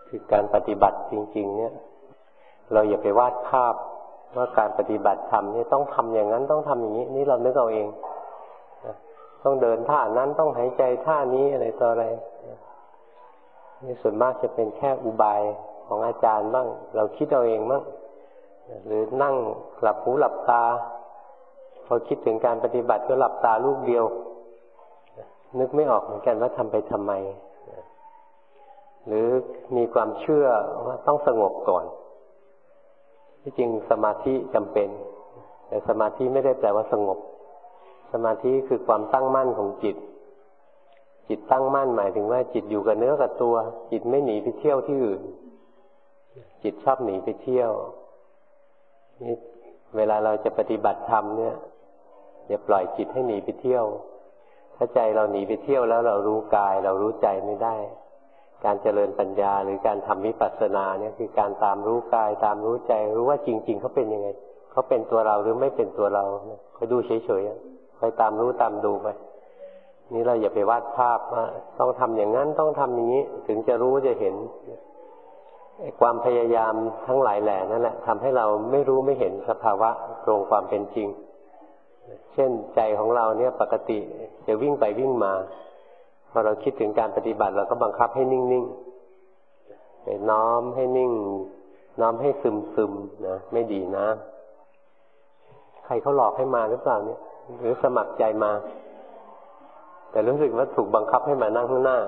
คือการปฏิบัติจริงๆเนี่ยเราอย่าไปวาดภาพว่าการปฏิบัติธรรมนี่ต้องทำอย่างนั้นต้องทำอย่างนี้นี่เรานึกเอาเองต้องเดินท่านั้นต้องหายใจท่านี้อะไรต่ออะไรนี่ส่วนมากจะเป็นแค่อุบายของอาจารย์บ้างเราคิดเอาเองบ้างหรือนั่งหลับหูหลับตาพอคิดถึงการปฏิบัติก็หลับตาลูกเดียวนึกไม่ออกเหมือนกันว่าทำไปทำไมหรือมีความเชื่อว่าต้องสงบก่อนที่จริงสมาธิจำเป็นแต่สมาธิไม่ได้แปลว่าสงบสมาธิคือความตั้งมั่นของจิตจิตตั้งมั่นหมายถึงว่าจิตอยู่กับเนื้อกับตัวจิตไม่หนีไปเที่ยวที่อื่นจิตชอบหนีไปเที่ยวนี่เวลาเราจะปฏิบัติธรรมเนี่ยอย่าปล่อยจิตให้หนีไปเที่ยวถ้าใจเราหนีไปเที่ยวแล้วเรารู้กายเรารู้ใจไม่ได้การเจริญปัญญาหรือการทำวิปัสสนาเนี่ยคือการตามรู้กายตามรู้ใจรู้ว่าจริงๆเขาเป็นยังไงเขาเป็นตัวเราหรือไม่เป็นตัวเราคอยดูเฉยๆคอยตามรู้ตามดูไปนี่เราอย่าไปวาดภาพว่าต้องทำอย่างนั้นต้องทำอย่างนี้ถึงจะรู้จะเห็นความพยายามทั้งหลายแหล่นั่นแหละทำให้เราไม่รู้ไม่เห็นสภาวะตรงความเป็นจริงเช่นใจของเราเนี่ยปกติจะวิ่งไปวิ่งมาพอเราคิดถึงการปฏิบัติเราก็บังคับให้นิ่งๆไปน้อมให้นิ่งน้อมให้ซึมๆนะไม่ดีนะใครเขาหลอกให้มาหรือเปล่าเนี่ยหรือสมัครใจมาแต่รู้สึกว่าถูกบังคับให้มานั่งข้างหน้า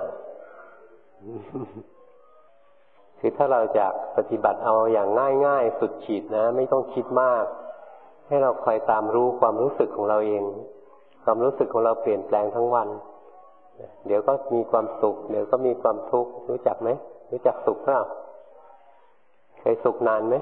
คือถ้าเราจะปฏิบัติเอาอย่างง่ายๆสุดขีดนะไม่ต้องคิดมากให้เราคอยตามรู้ความรู้สึกของเราเองความรู้สึกของเราเปลี่ยนแปลงทั้งวันเดี๋ยวก็มีความสุขเดี๋ยวก็มีความทุกข์รู้จักไหมรู้จักสุขเปล่าเคยสุขนานไหม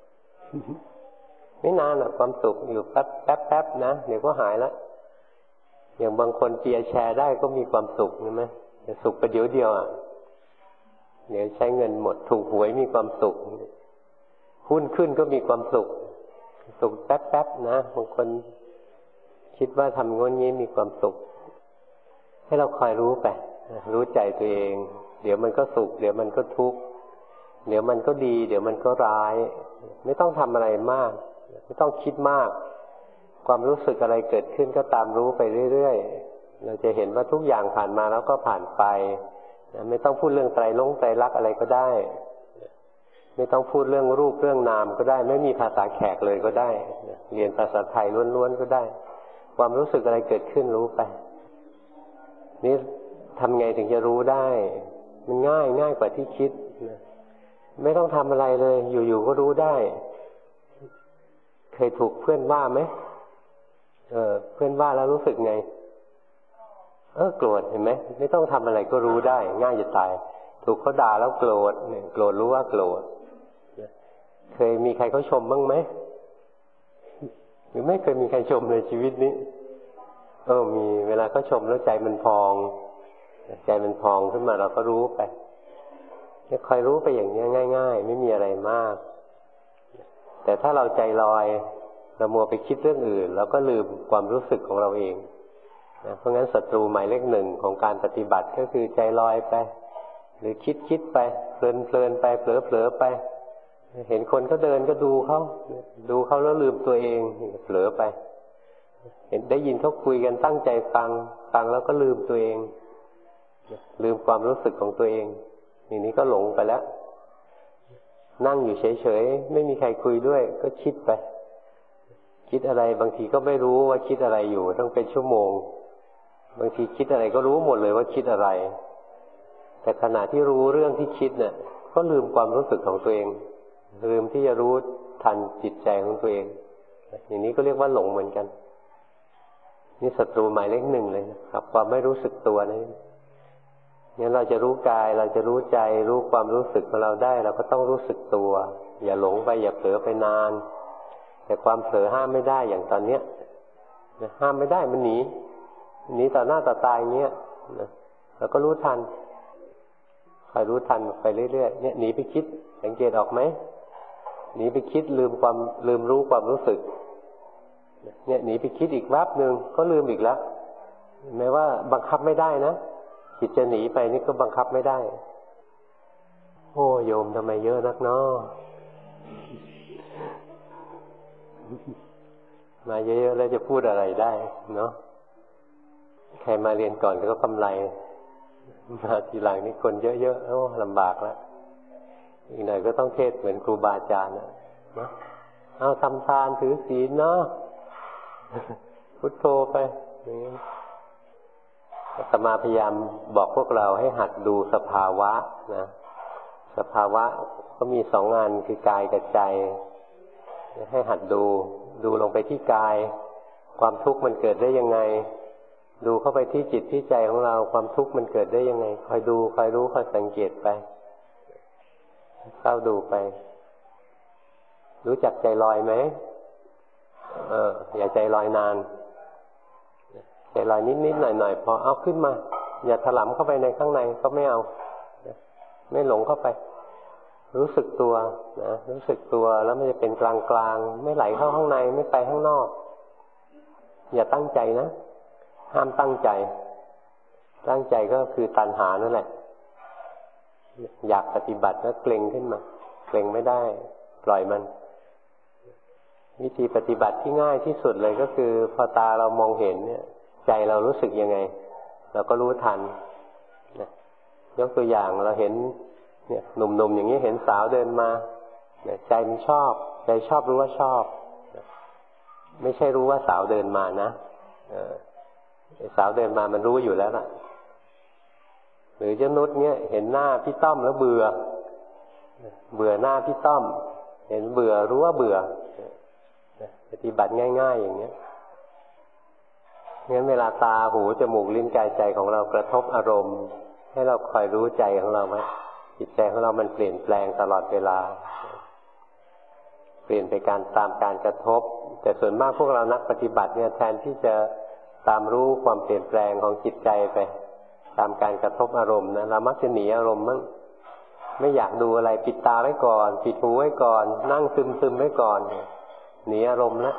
ไม่นานหรอกความสุขอยู่แป๊บๆนะเดี๋ยวก็หายแล้วอย่างบางคนเปียร์แชร์ได้ก็มีความสุขใช่ไหมแต่สุขประเดี๋ยวเดียวอ่ะเดี๋ยวใช้เงินหมดถูกหวยมีความสุขหุ้นขึ้นก็มีความสุขสุขแป๊บๆนะบางคนคิดว่าทำงนงี้มีความสุขให้เราคอยรู้ไปรู้ใจตัวเองเดี๋ยวมันก็สุขเดี๋ยวมันก็ทุกข์เดี๋ยวมันก็ดีเดี๋ยวมันก็ร้ายไม่ต้องทำอะไรมากไม่ต้องคิดมากความรู้สึกอะไรเกิดขึ้นก็ตามรู้ไปเรื่อยๆเราจะเห็นว่าทุกอย่างผ่านมาแล้วก็ผ่านไปไม่ต้องพูดเรื่องไตรลักษณ์อะไรก็ได้ไม่ต้องพูดเรื่องรูปเรื่องนามก็ได้ไม่มีภาษาแขกเลยก็ได้เรียนภาษาไทยล้วนๆก็ได้ความรู้สึกอะไรเกิดขึ้นรู้ไปนี่ทำไงถึงจะรู้ได้มันง่ายกว่าที่คิดไม่ต้องทำอะไรเลยอยู่ๆก็รู้ได้เคยถูกเพื่อนว่าไหมเพื่อนว่าแล้วรู้สึกไงโกรธเห็นไหมไม่ต้องทำอะไรก็รู้ได้ง่ายจะตายถูกเขาด่าแล้วโกรธโกรธรู้ว่าโกรธเคยมีใครเขาชมบ้างไหมหรือไม่เคยมีใครชมในชีวิตนี้มีเวลาเขาชมแล้วใจมันพองขึ้นมาเราก็รู้ไปคอยรู้ไปอย่างนี้ง่ายๆไม่มีอะไรมากแต่ถ้าเราใจลอยเรามัวไปคิดเรื่องอื่นเราก็ลืมความรู้สึกของเราเองนะเพราะงั้นศัตรูหมายเลขหนึ่งของการปฏิบัติก็คือใจลอยไปหรือคิดไปเพลินไปเผลอไปเห็นคนก็เดินก็ดูเขาแล้วลืมตัวเองเผลอไปเห็นได้ยินเขาคุยกันตั้งใจฟังแล้วก็ลืมตัวเองลืมความรู้สึกของตัวเองอย่างนี้ก็หลงไปแล้วนั่งอยู่เฉยๆไม่มีใครคุยด้วยก็คิดไปคิดอะไรบางทีก็ไม่รู้ว่าคิดอะไรอยู่ต้องเป็นชั่วโมงบางทีคิดอะไรก็รู้หมดเลยว่าคิดอะไรแต่ขณะที่รู้เรื่องที่คิดเนี่ยก็ลืมความรู้สึกของตัวเองลืมที่จะรู้ทันจิตใจของตัวเองอย่างนี้ก็เรียกว่าหลงเหมือนกันนี่ศัตรูหมายเลขหนึ่งเลยครับความไม่รู้สึกตัวนี่งั้นเราจะรู้กายเราจะรู้ใจรู้ความรู้สึกของเราได้เราก็ต้องรู้สึกตัวอย่าหลงไปอย่าเผลอไปนานแต่ความเผลอห้ามไม่ได้อย่างตอนเนี้ยห้ามไม่ได้มันหนีต่อหน้าต่อตาอย่างเงี้ยเราก็รู้ทันคอยรู้ทันไปเรื่อยๆเนี่ยหนีไปคิดสังเกตออกไหมหนีไปคิดลืมรู้ความรู้สึกเนี่ยหนีไปคิดอีกแวบนึงก็ลืมอีกแล้วแม้ว่าบังคับไม่ได้นะจิตจะหนีไปนี่ก็บังคับไม่ได้โอ้โยมทำไมเยอะนักเนาะมาเยอะๆแล้วจะพูดอะไรได้เนาะใครมาเรียนก่อนก็กำไรมาทีหลังนี่คนเยอะๆโอ้ลำบากแล้วอีกหน่อยก็ต้องเทศเหมือนครูบาอาจารย์นะเอาทำทานถือศีลเนาะพุทโธไปอาตมาพยายามบอกพวกเราให้หัดดูสภาวะนะสภาวะก็มีสองงานคือกายกับใจให้หัดดูลงไปที่กายความทุกข์มันเกิดได้ยังไงดูเข้าไปที่จิตที่ใจของเราความทุกข์มันเกิดได้ยังไงคอยดูคอยรู้คอยสังเกตไปเข้าดูไปรู้จักใจลอยไหมอย่าใจลอยนานใจลอยนิดๆหน่อยๆพอเอาขึ้นมาอย่าถลำเข้าไปในข้างในก็ไม่เอาไม่หลงเข้าไปรู้สึกตัวนะรู้สึกตัวแล้วมันจะเป็นกลางๆไม่ไหลเข้าข้างในไม่ไปข้างนอกอย่าตั้งใจนะห้ามตั้งใจตั้งใจก็คือตัณหานั่นแหละอยากปฏิบัติแล้วเกร็งขึ้นมาเกร็งไม่ได้ปล่อยมันวิธีปฏิบัติที่ง่ายที่สุดเลยก็คือพอตาเรามองเห็นเนี่ยใจเรารู้สึกยังไงเราก็รู้ทันยกตัวอย่างเราเห็นเนี่ยหนุ่มๆอย่างนี้เห็นสาวเดินมาใจมันชอบใจชอบรู้ว่าชอบไม่ใช่รู้ว่าสาวเดินมานะสาวเดินมามันรู้อยู่แล้วล่ะหรือเจ้านุชเนี่ยเห็นหน้าพี่ต้อมแล้วเบื่อหน้าพี่ต้อมเห็นเบื่อรู้ว่าเบื่อปฏิบัติง่ายๆอย่างเนี้ยงั้นเวลาตาหูจมูกลิ้นกายใจของเรากระทบอารมณ์ให้เราคอยรู้ใจของเราไหมจิตใจของเรามันเปลี่ยนแปลงตลอดเวลาเปลี่ยนไปตามการกระทบแต่ส่วนมากพวกเรานักปฏิบัติเนี่ยแทนที่จะตามรู้ความเปลี่ยนแปลงของจิตใจไปตามการกระทบอารมณ์นะเรามักจะหนีอารมณ์มั่งไม่อยากดูอะไรปิดตาไว้ก่อนปิดหูไว้ก่อนนั่งซึมๆไว้ก่อนหนีอารมณ์นะ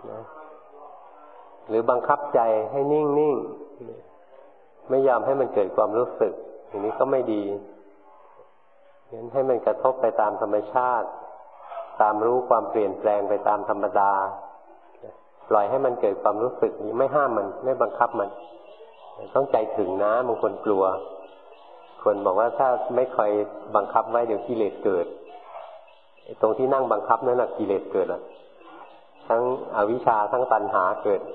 หรือบังคับใจให้นิ่งๆไม่ยอมให้มันเกิดความรู้สึกอย่างนี้ก็ไม่ดีงั้นให้มันกระทบไปตามธรรมชาติตามรู้ความเปลี่ยนแปลงไปตามธรรมดาปล่อยให้มันเกิดความรู้สึกนี้ไม่ห้ามมันไม่บังคับมันต้องใจถึงนะบางคนกลัวคนบอกว่าถ้าไม่คอยบังคับไว้เดี๋ยวกิเลสเกิดตรงที่นั่งบังคับนั่นแหละกิเลสเกิดทั้งอวิชชาทั้งตัณหาเกิด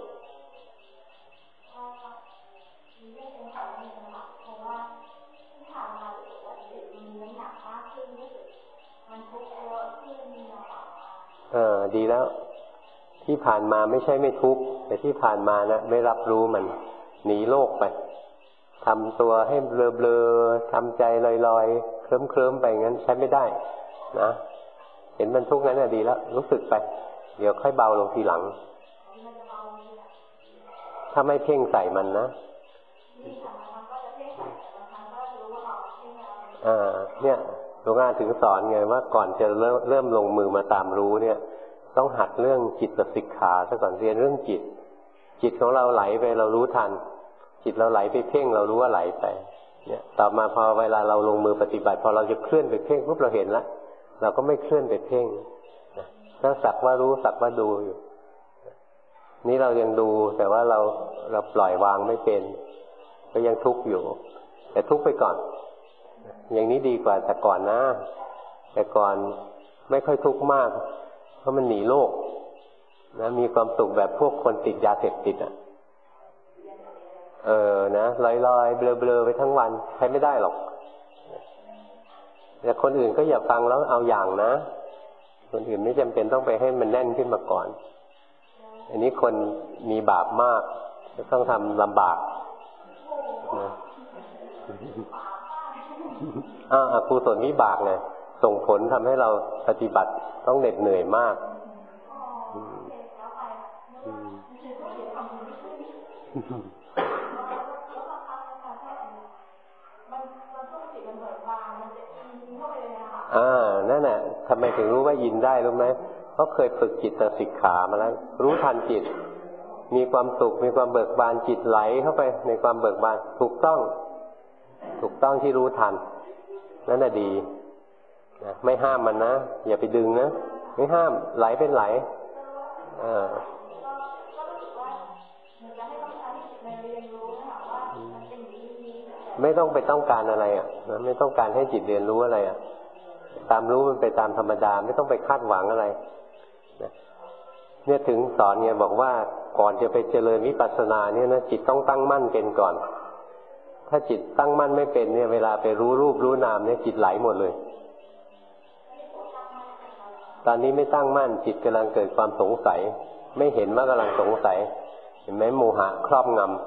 ดีแล้วที่ผ่านมาไม่ใช่ไม่ทุกข์แต่ที่ผ่านมานะไม่รับรู้มันหนีโลกไปทำตัวให้เบลอๆทำใจลอยๆเคลิ้มๆไปงั้นใช้ไม่ได้นะเห็นมันทุกข์นั้นน่ะดีแล้วรู้สึกไปเดี๋ยวค่อยเบาลงทีหลังถ้าไม่เพ่งใส่มันนะเนี่ยหลวงอาถึงสอนไงว่าก่อนจะเริ่มลงมือมาตามรู้เนี่ยต้องหัดเรื่องจิตสิกขาซะก่อนเรียนเรื่องจิตของเราไหลไปเรารู้ทันจิตเราไหลไปเพ่งเรารู้ว่าไหลไปเนี่ยต่อมาพอเวลาเราลงมือปฏิบัติพอเราจะเคลื่อนไปเพ่งปุ๊บเราเห็นแล้วเราก็ไม่เคลื่อนไปเพ่งถ้าสักว่ารู้สักว่าดูอยู่นี่เรายังดูแต่ว่าเราปล่อยวางไม่เป็นก็ยังทุกข์อยู่แต่ทุกข์ไปก่อนอย่างนี้ดีกว่าแต่ก่อนนะแต่ก่อนไม่ค่อยทุกข์มากเพราะมันหนีโลกนะมีความสุขแบบพวกคนติดยาเสพติดนะลอยๆเบลอๆไปทั้งวันใช้ไม่ได้หรอกแต่คนอื่นก็อย่าฟังแล้วเอาอย่างนะคนอื่นไม่จำเป็นต้องไปให้มันแน่นขึ้นมาก่อนอันนี้คนมีบาปมากจะต้องทำลำบากนะอกุศลวิบากไงส่งผลทำให้เราปฏิบัติต้องเหน็ดเหนื่อยมากนั่นแหละทำไมถึงรู้ว่ายินได้รู้ไหมเพราะเคยฝึกจิตสิกขามาแล้วรู้ทันจิตมีความสุขมีความเบิกบานจิตไหลเข้าไปในความเบิกบานถูกต้องที่รู้ทันนั่นน่ะดีนะไม่ห้ามมันนะอย่าไปดึงนะไม่ห้ามไหลเป็นไหลไม่ต้องไปต้องการอะไรอ่ะนะไม่ต้องการให้จิตเรียนรู้อะไรอ่ะตามรู้มันไปตามธรรมดาไม่ต้องไปคาดหวังอะไรเนี่ยถึงสอนเนี่ยบอกว่าก่อนจะไปเจริญวิปัสสนาเนี่ยนะจิตต้องตั้งมั่นเป็นก่อนถ้าจิตตั้งมั่นไม่เป็นเนี่ยเวลาไปรู้รูปรู้นามเนี่ยจิตไหลหมดเลยตอนนี้ไม่ตั้งมั่นจิตกำลังเกิดความสงสัยไม่เห็นว่ากำลังสงสัยเห็นไหมโมหะครอบงำ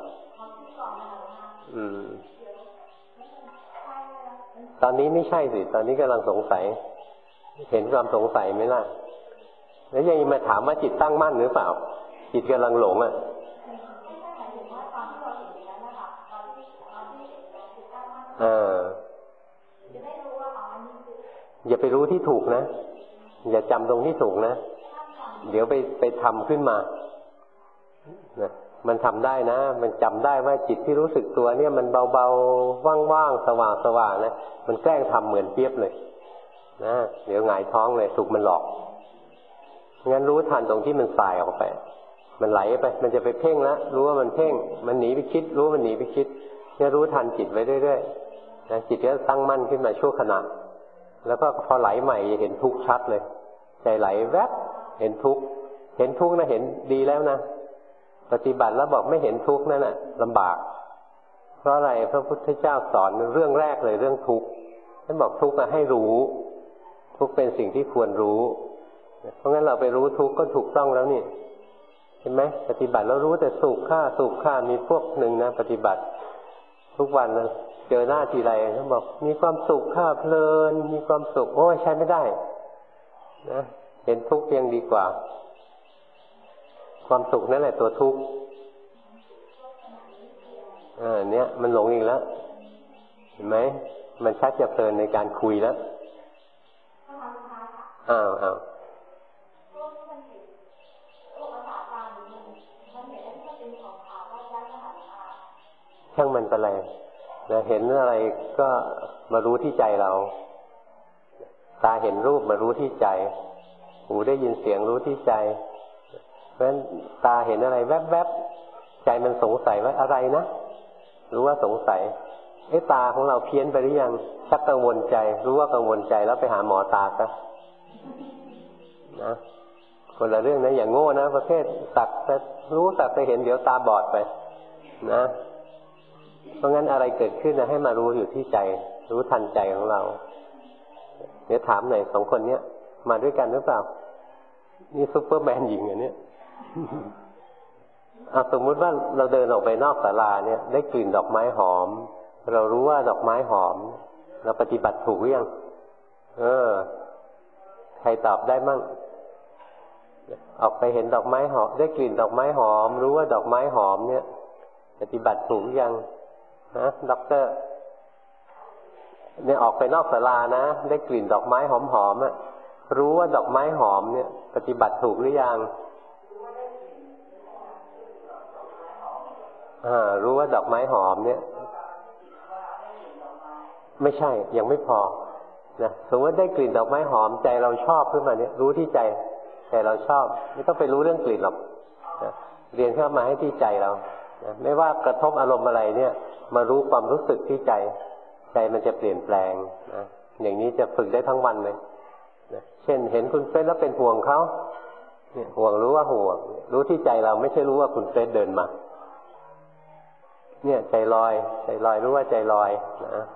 ตอนนี้ไม่ใช่สิตอนนี้กำลังสงสัยเห็นความสงสัยไหมล่ะแล้วยังมาถามว่าจิตตั้งมั่นหรือเปล่าจิตกำลังหลงอ่ะอย่าไปรู้ที่ถูกนะอย่าจำตรงที่ถูกนะเดี๋ยวไปทำขึ้นมานะมันทำได้นะมันจำได้ว่าจิตที่รู้สึกตัวเนี่ยมันเบาๆว่างๆสว่างๆนะมันแกล้งทำเหมือนเปี๊ยบเลยนะเดี๋ยวหงายท้องเลยถูกมันหลอกงั้นรู้ทันตรงที่มันสายออกไปมันไหลไปมันจะไปเพ่งแล้วรู้ว่ามันเพ่งมันหนีไปคิดรู้มันหนีไปคิดเนี่ยรู้ทันจิตไว้เรื่อยๆนะจิตก็ตั้งมั่นขึ้นมาชั่วขณะแล้วก็พอไหลใหม่เห็นทุกข์ชัดเลยใจไหลแวบเห็นทุกข์นะเห็นดีแล้วนะปฏิบัติแล้วบอกไม่เห็นทุกข์นั่นน่ะลำบากเพราะอะไรพระพุทธเจ้าสอนเรื่องแรกเลยเรื่องทุกข์ท่านบอกทุกข์ให้รู้ทุกข์เป็นสิ่งที่ควรรู้เพราะงั้นเราไปรู้ทุกข์ก็ถูกต้องแล้วนี่เห็นไหมปฏิบัติแล้วรู้แต่สุขข้ามีพวกหนึ่งนะปฏิบัติทุกวันนะเจอหน้าทีไรท่านบอกมีความสุขข้าเพลินมีความสุขโอ้ยใช้ไม่ได้นะเห็นทุกข์ยังดีกว่าความสุขนั่นแหละตัวทุกข์เนี่ยมันหลงอีกแล้วเห็นไหมมันชักจะเพลินในการคุยแล้วอ้าวช่างมันไปเลยนะเห็นอะไรก็มารู้ที่ใจเราตาเห็นรูปมารู้ที่ใจหูได้ยินเสียงรู้ที่ใจเพราะฉะนั้นตาเห็นอะไรแวบๆใจมันสงสัยว่าอะไรนะรู้ว่าสงสัยตาของเราเพี้ยนไปหรือยังชักกังวลใจรู้ว่ากังวลใจแล้วไปหาหมอตาซะนะคนละเรื่องนะอย่างโง่นะประเภทสักแต่รู้สักแต่เห็นเดี๋ยวตาบอดไปนะเพราะงั้นอะไรเกิดขึ้นนะให้มารู้อยู่ที่ใจรู้ทันใจของเราเดี๋ยวถามหน่อยสองคนเนี้ยมาด้วยกันหรือเปล่านี่ซุปเปอร์แมนหญิงอันเนี้ยสมมุติว่าเราเดินออกไปนอกศาลาเนี่ยได้กลิ่นดอกไม้หอมเรารู้ว่าดอกไม้หอมเราปฏิบัติถูกหรือยังใครตอบได้มั่งออกไปเห็นดอกไม้หอมได้กลิ่นดอกไม้หอมรู้ว่าดอกไม้หอมเนี่ยปฏิบัติถูกหรือยังนะด็อกเตอร์เนี่ยออกไปนอกศาลานะได้กลิ่นดอกไม้หอมๆรู้ว่าดอกไม้หอมเนี่ยปฏิบัติถูกหรือยังรู้ว่าดอกไม้หอมเนี่ยไม่ใช่ยังไม่พอนะสมมติได้กลิ่นดอกไม้หอมใจเราชอบขึ้นมาเนี่ยรู้ที่ใจเราชอบไม่ต้องไปรู้เรื่องกลิ่นหรอกนะเรียนเข้ามาให้ที่ใจเรานะไม่ว่ากระทบอารมณ์อะไรเนี่ยมารู้ความรู้สึกที่ใจมันจะเปลี่ยนแปลงนะอย่างนี้จะฝึกได้ทั้งวันเลยนะเช่นเห็นคุณเฟซแล้วเป็นห่วงเขาเนี่ยห่วงรู้ว่าห่วงรู้ที่ใจเราไม่ใช่รู้ว่าคุณเฟซเดินมาเนี่ยใจลอยรู้ว่าใจลอยนะ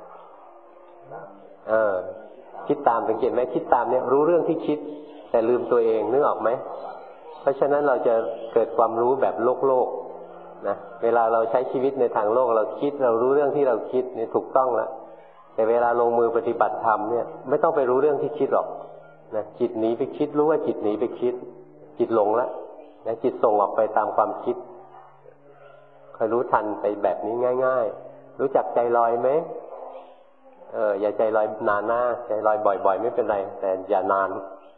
คิดตามสังเกตไหมคิดตามเนี่ยรู้เรื่องที่คิดแต่ลืมตัวเองนึกออกไหมเพราะฉะนั้นเราจะเกิดความรู้แบบโลกนะเวลาเราใช้ชีวิตในทางโลกเราคิดเรารู้เรื่องที่เราคิดนี่ถูกต้องแล้วแต่เวลาลงมือปฏิบัติธรรมเนี่ยไม่ต้องไปรู้เรื่องที่คิดหรอกนะจิตหนีไปคิดรู้ว่าจิตหนีไปคิดจิตหลงแล้วนะจิตส่งออกไปตามความคิดคอยรู้ทันไปแบบนี้ง่ายๆรู้จักใจลอยไหมอย่าใจลอยนานนะใจลอยบ่อยๆไม่เป็นไรแต่อย่านาน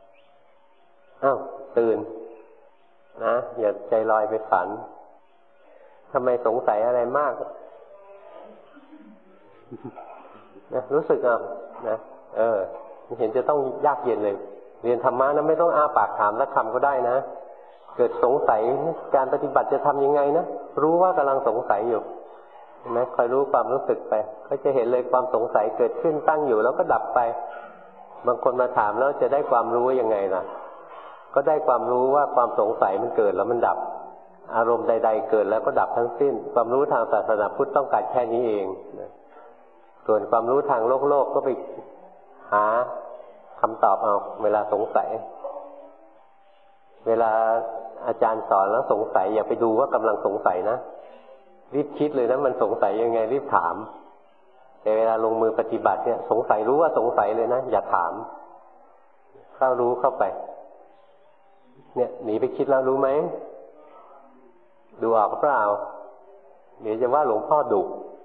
ตื่นนะอย่าใจลอยไปฝันทำไมสงสัยอะไรมากนะรู้สึกนะเห็นจะต้องยากเย็นเลยเรียนธรรมะนะไม่ต้องอ้าปากถามสักคำก็ได้นะเกิดสงสัยการปฏิบัติจะทำยังไงนะรู้ว่ากำลังสงสัยอยู่เห็นไหมคอยรู้ความรู้สึกไปก็จะเห็นเลยความสงสัยเกิดขึ้นตั้งอยู่แล้วก็ดับไปบางคนมาถามแล้วจะได้ความรู้ยังไงล่ะก็ได้ความรู้ว่าความสงสัยมันเกิดแล้วมันดับอารมณ์ใดๆเกิดแล้วก็ดับทั้งสิ้นความรู้ทางศาสนาพุทธต้องการแค่นี้เองส่วนความรู้ทางโลกก็ไปหาคำตอบเอาเวลาสงสัยเวลาอาจารย์สอนแล้วสงสัยอย่าไปดูว่ากำลังสงสัยนะรีบคิดเลยนะมันสงสัยยังไงรีบถามแต่เวลาลงมือปฏิบัติเนี่ยสงสัยรู้ว่าสงสัยเลยนะอย่าถามเข้ารู้เข้าไปเนี่ยหนีไปคิดแล้วรู้ไหมดูออกเปล่าเดี๋ยวจะว่าหลวงพ่อดุ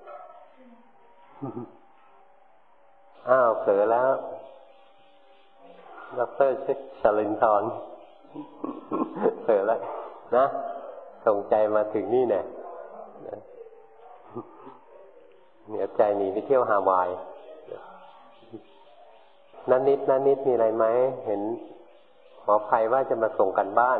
อ้าวเผลอแล้วดร.ชลินทร์เผลอแล้วนะส่งใจมาถึงนี่เนี่ยเหนียวใจหนีไปเที่ยวฮาวายนันนิดมีอะไรไหมเห็นหมอไพว่าจะมาส่งกันบ้าน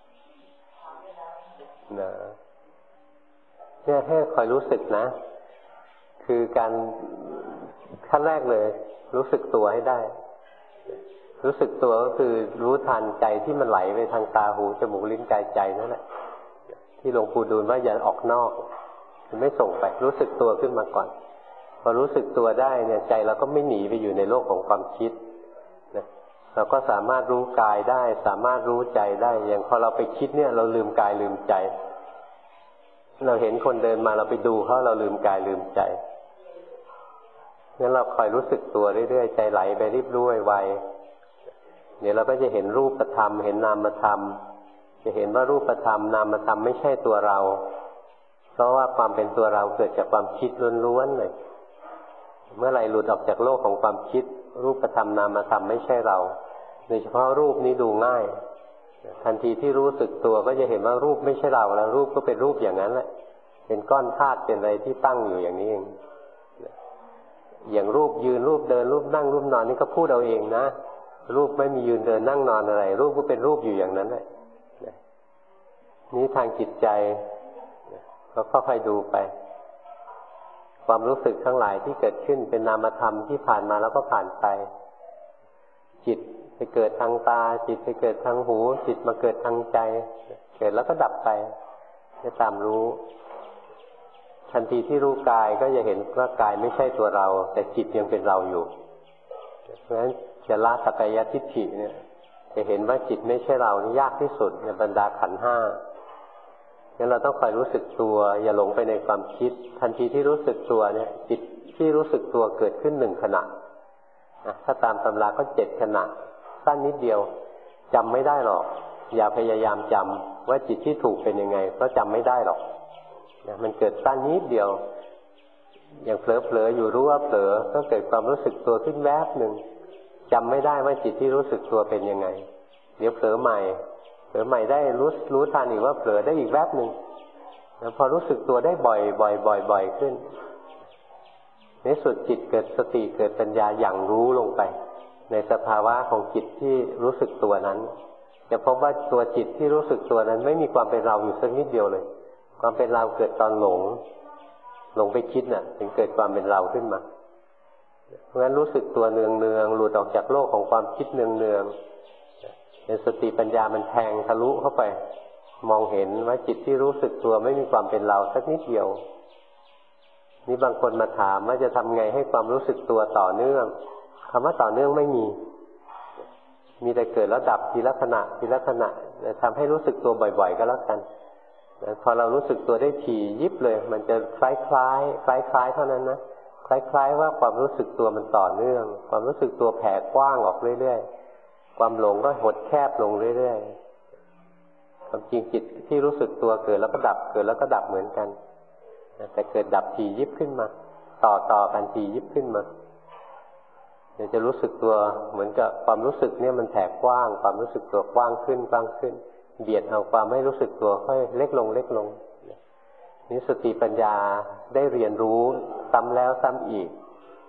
นะเนี่ยให้คอยรู้สึกนะคือการขั้นแรกเลยรู้สึกตัวให้ได้รู้สึกตัวก็คือรู้ทันใจที่มันไหลไปทางตาหูจมูกลิ้นกายใจนั่นแหละที่หลวงปู่ดูลว่าอย่าออกนอกคือไม่ส่งไปรู้สึกตัวขึ้นมาก่อนพอรู้สึกตัวได้เนี่ยใจเราก็ไม่หนีไปอยู่ในโลกของความคิดนะเราก็สามารถรู้กายได้สามารถรู้ใจได้อย่างพอเราไปคิดเนี่ยเราลืมกายลืมใจเราเห็นคนเดินมาเราไปดูเขาเราลืมกายลืมใจงั้นเราคอยรู้สึกตัวเรื่อยๆใจไหลไปรีบรู้ไวๆเดี๋ยวเราก็จะเห็นรูปธรรมเห็นนามธรรมจะเห็นว่ารูปธรรมนามธรรมไม่ใช่ตัวเราเพราะว่าความเป็นตัวเราเกิดจากความคิดล้วนๆเลยเมื่อไหร่หลุดออกจากโลกของความคิดรูปธรรมนามธรรมไม่ใช่เราโดยเฉพาะรูปนี้ดูง่ายทันทีที่รู้สึกตัวก็จะเห็นว่ารูปไม่ใช่เราแล้วรูปก็เป็นรูปอย่างนั้นแหละเป็นก้อนธาตุเป็นอะไรที่ตั้งอยู่อย่างนี้เองอย่างรูปยืนรูปเดินรูปนั่งรูปนอนนี่ก็พูดเอาเองนะรูปไม่มียืนเดินนั่งนอนอะไรรูปก็เป็นรูปอยู่อย่างนั้นแหละนี้ทางจิตใจก็ค่อยๆดูไปความรู้สึกทั้งหลายที่เกิดขึ้นเป็นนามธรรมที่ผ่านมาแล้วก็ผ่านไปจิตไปเกิดทางตาจิตไปเกิดทางหูจิตมาเกิดทางใจเกิดแล้วก็ดับไปจะตามรู้ทันทีที่รู้กายก็จะเห็นว่ากายไม่ใช่ตัวเราแต่จิตยังเป็นเราอยู่เพราะฉะนั้นจะละสักกายทิฏฐิเนี่ยจะเห็นว่าจิตไม่ใช่เรานี่ยากที่สุดในบรรดาขันธ์ห้างั้นเราต้องคอยรู้สึกตัวอย่าหลงไปในความคิดทันทีที่รู้สึกตัวเนี่ยจิตที่รู้สึกตัวเกิดขึ้น1 ขณะถ้าตามตำราก็7 ขณะสั้นนิดเดียวจำไม่ได้หรอกอย่าพยายามจำว่าจิตที่ถูกเป็นยังไงเพราะจำไม่ได้หรอกมันเกิดสั้นนิดเดียวอย่างเผลอๆอยู่รู้ว่าเผลอก็เกิดความรู้สึกตัวขึ้นแวบหนึ่งจำไม่ได้ว่าจิตที่รู้สึกตัวเป็นยังไงเดี๋ยวเผลอใหม่ได้รู้ทันอีกว่าเผลอได้อีกแวบหนึ่งแล้วพอรู้สึกตัวได้บ่อยขึ้นในสุดจิตเกิดสติเกิดปัญญาอย่างรู้ลงไปในสภาวะของจิตที่รู้สึกตัวนั้นจะพบว่าตัวจิตที่รู้สึกตัวนั้นไม่มีความเป็นเราอยู่สักนิดเดียวเลยความเป็นเราเกิดตอนหลงไปคิดน่ะถึงเกิดความเป็นเราขึ้นมาเพราะฉะนั้นรู้สึกตัวเนืองๆหลุดออกจากโลกของความคิดเนืองๆเป็นสติปัญญามันแทงทะลุเข้าไปมองเห็นว่าจิตที่รู้สึกตัวไม่มีความเป็นเราสักนิดเดียวนี่บางคนมาถามว่าจะทำไงให้ความรู้สึกตัวต่อเนื่องคำว่าต่อเนื่องไม่มีแต่เกิดแล้วดับทีละขณะทำให้รู้สึกตัวบ่อยๆก็แล้วกันพอเรารู้สึกตัวได้ถี่ยิบเลยมันจะคล้ายเท่านั้นนะคล้ายว่าความรู้สึกตัวมันต่อเนื่องความรู้สึกตัวแผ่กว้างออกเรื่อยๆความหลงก็หดแคบลงเรื่อยๆความจริงจิตที่รู้สึกตัวเกิดแล้วก็ดับเกิดแล้วก็ดับเหมือนกันแต่เกิดดับถี่ยิบขึ้นมาต่อกันถี่ยิบขึ้นมาเดี๋ยวจะรู้สึกตัวเหมือนกับความรู้สึกเนี่ยมันแผ่กว้างความรู้สึกตัวกว้างขึ้นเบียดเอาความไม่รู้สึกตัวค่อยเล็กลงนี่สติปัญญาได้เรียนรู้ซ้ำแล้วซ้ำอีก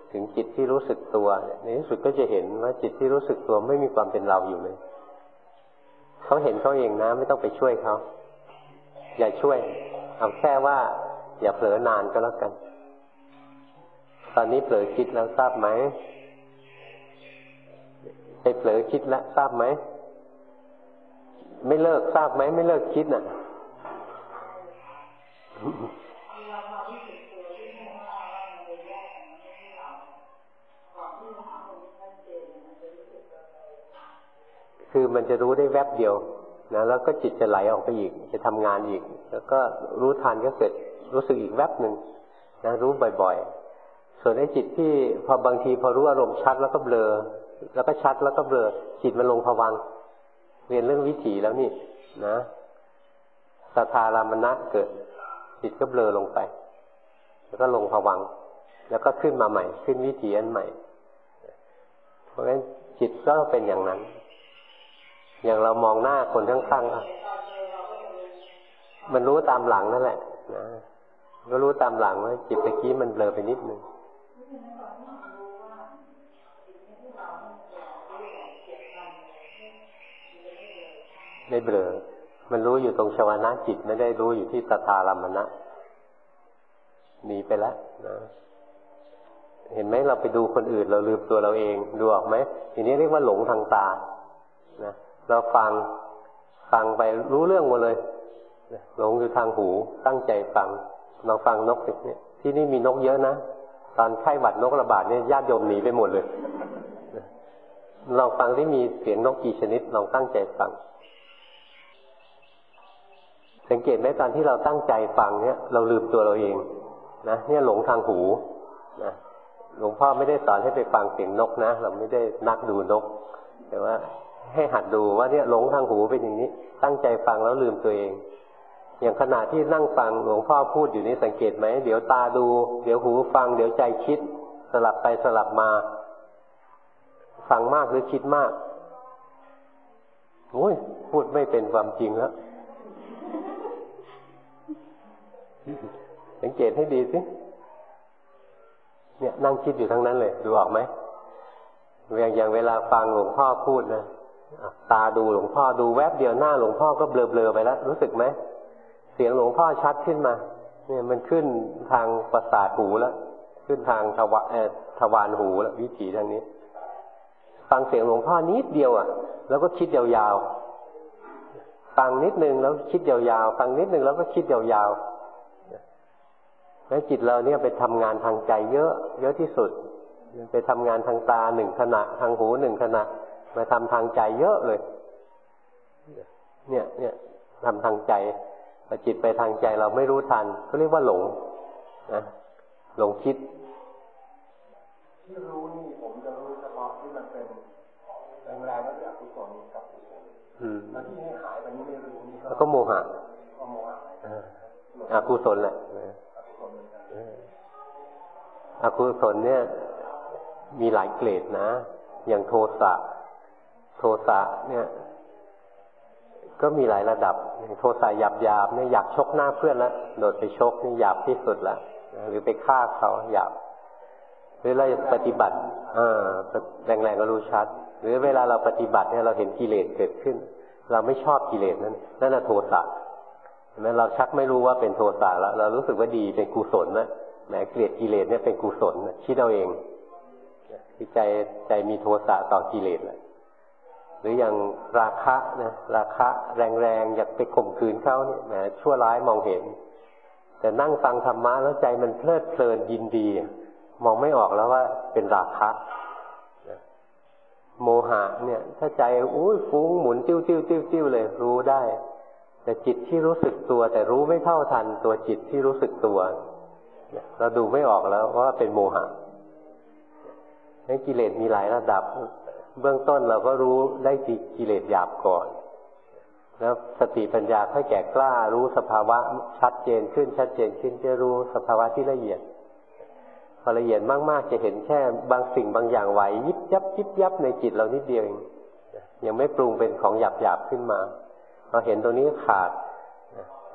ถึงจิตที่รู้สึกตัวในที่สุดก็จะเห็นว่าจิตที่รู้สึกตัวไม่มีความเป็นเราอยู่เลยเขาเห็นเขาเองนะไม่ต้องไปช่วยเขาอย่าช่วยเอาแค่ว่าอย่าเผลอนานก็แล้วกันตอนนี้เผลอคิดแล้วทราบไหมไปเผลอคิดแล้วทราบไหมไม่เลิกทราบไหมไม่เลิกคิดน่ะคือมันจะรู้ได้แวบเดียวนะแล้วก็จิตจะไหลออกไปอีกจะทำงานอีกแล้วก็รู้ทันก็เกิดรู้สึกอีกแวบหนึ่งนะรู้บ่อยๆส่วนไอ้จิตที่พอบางทีพอรู้อารมณ์ชัดแล้วก็เบลอแล้วก็ชัดแล้วก็เบลอจิตมันลงภวังค์เรียนเรื่องวิถีแล้วนี่นะสัทธารามณะเกิดจิตก็เบลอลงไปแล้วก็ลงภวังค์แล้วก็ขึ้นมาใหม่ขึ้นวิถีอันใหม่เพราะฉะนั้นจิตก็เป็นอย่างนั้นอย่างเรามองหน้าคนข้างๆมันรู้ตามหลังนั่นแหละนะก็รู้ตามหลังว่าจิตตะกี้มันเบลอไปนิดนึงไม่เบลอมันรู้อยู่ตรงชวนะจิตไม่ได้รู้อยู่ที่สัทธารามณะหนีไปแล้วนะเห็นไหมเราไปดูคนอื่นเราลืมตัวเราเองดูออกไหมทีนี้เรียกว่าหลงทางตานะเราฟังไปรู้เรื่องหมดเลยหลงอยู่ทางหูตั้งใจฟังลองฟังนกสิเนี่ยที่นี่มีนกเยอะนะตอนไข้หวัดนกระบาดเนี่ยญาติโยมหนีไปหมดเลยลองฟังที่มีเสียงนกกี่ชนิดลองตั้งใจฟังสังเกตไหมตอนที่เราตั้งใจฟังเนี่ยเราลืมตัวเราเองนะเนี่ยหลงทางหูนะหลวงพ่อไม่ได้สอนให้ไปฟังเสียงนกนะเราไม่ได้นักดูนกแต่ว่าให้หัดดูว่าเนี่ยหลงทางหูเป็นอย่างนี้ตั้งใจฟังแล้วลืมตัวเองอย่างขณะที่นั่งฟังหลวงพ่อพูดอยู่นี้สังเกตไหมเดี๋ยวตาดูเดี๋ยวหูฟังเดี๋ยวใจคิดสลับไปสลับมาฟังมากหรือคิดมากโอ้ยพูดไม่เป็นความจริงแล้วสังเกตให้ดีสิเนี่ยนั่งคิดอยู่ทั้งนั้นเลยดูออกไหมอย่างเวลาฟังหลวงพ่อพูดนะตาดูหลวงพ่อดูแวบเดียวหน้าหลวงพ่อก็เบลอๆไปแล้วรู้สึกไหมเสียงหลวงพ่อชัดขึ้นมาเนี่ยมันขึ้นทางประสาทหูแล้วขึ้นทางทวารหูแล้ววิถีทางนี้ฟังเสียงหลวงพ่อนิดเดียวอ่ะแล้วก็คิดยาวๆฟังนิดนึงแล้วคิดยาวๆฟังนิดนึงแล้วก็คิดยาวๆแล้วจิตเราเนี่ยไปทำงานทางใจเยอะที่สุดไปทำงานทางตาหนึ่งขณะทางหูหนึ่งขณะมาทำทางใจเยอะเลยเนี่ยทำทางใจพอจิตไปทางใจเราไม่รู้ทันเขาเรียกว่าหลงนะหลงคิดที่รู้นี่ผมจะรู้เฉพาะที่มันเป็นแรงๆแล้วอกุศลกับกุศลแล้วที่ให้หายไปนี่ไม่รู้นี่แล้วก็โมหะอกุศลแหละอกุศลเนี่ยมีหลายเกรดนะอย่างโทสะเนี่ยก็มีหลายระดับโทสะหยาบๆเนี่ยอยากชกหน้าเพื่อนแล้วโดดไปชกนี่หยาบที่สุดละหรือไปฆ่าเขาหยาบหรือเราปฏิบัติแรงๆก็รู้ชัดหรือเวลาเราปฏิบัติเนี่ยเราเห็นกิเลสเกิดขึ้นเราไม่ชอบกิเลสนั่นน่ะโทสะเห็นไหมเราชักไม่รู้ว่าเป็นโทสะแล้วเรารู้สึกว่าดีเป็นกุศลนะแหมเกลียดกิเลสเนี่ยเป็นกุศลคิดเอาเองที่ใจมีโทสะต่อกิเลสหรืออย่างราคะนะราคะแรงๆอยากไปข่มขืนเขาเนี่ยแหมชั่วร้ายมองเห็นแต่นั่งฟังธรรมะแล้วใจมันเพลิดเพลินยินดีมองไม่ออกแล้วว่าเป็นราคะโมหะเนี่ยถ้าใจฟุ้งหมุนติ้วเลยรู้ได้แต่จิตที่รู้สึกตัวแต่รู้ไม่เท่าทันตัวจิตที่รู้สึกตัวเราดูไม่ออกแล้วว่าเป็นโมหะให้กิเลสมีหลายระดับเบื้องต้นเราก็รู้ได้กิเลสหยาบก่อนแล้วสติปัญญาค่อยแก่กล้ารู้สภาวะชัดเจนขึ้นจะรู้สภาวะที่ละเอียดพอละเอียดมากๆจะเห็นแค่บางสิ่งบางอย่างไหวยิบยับในจิตเรานิดเดียวเองยังไม่ปรุงเป็นของหยาบขึ้นมาพอเห็นตรงนี้ขาด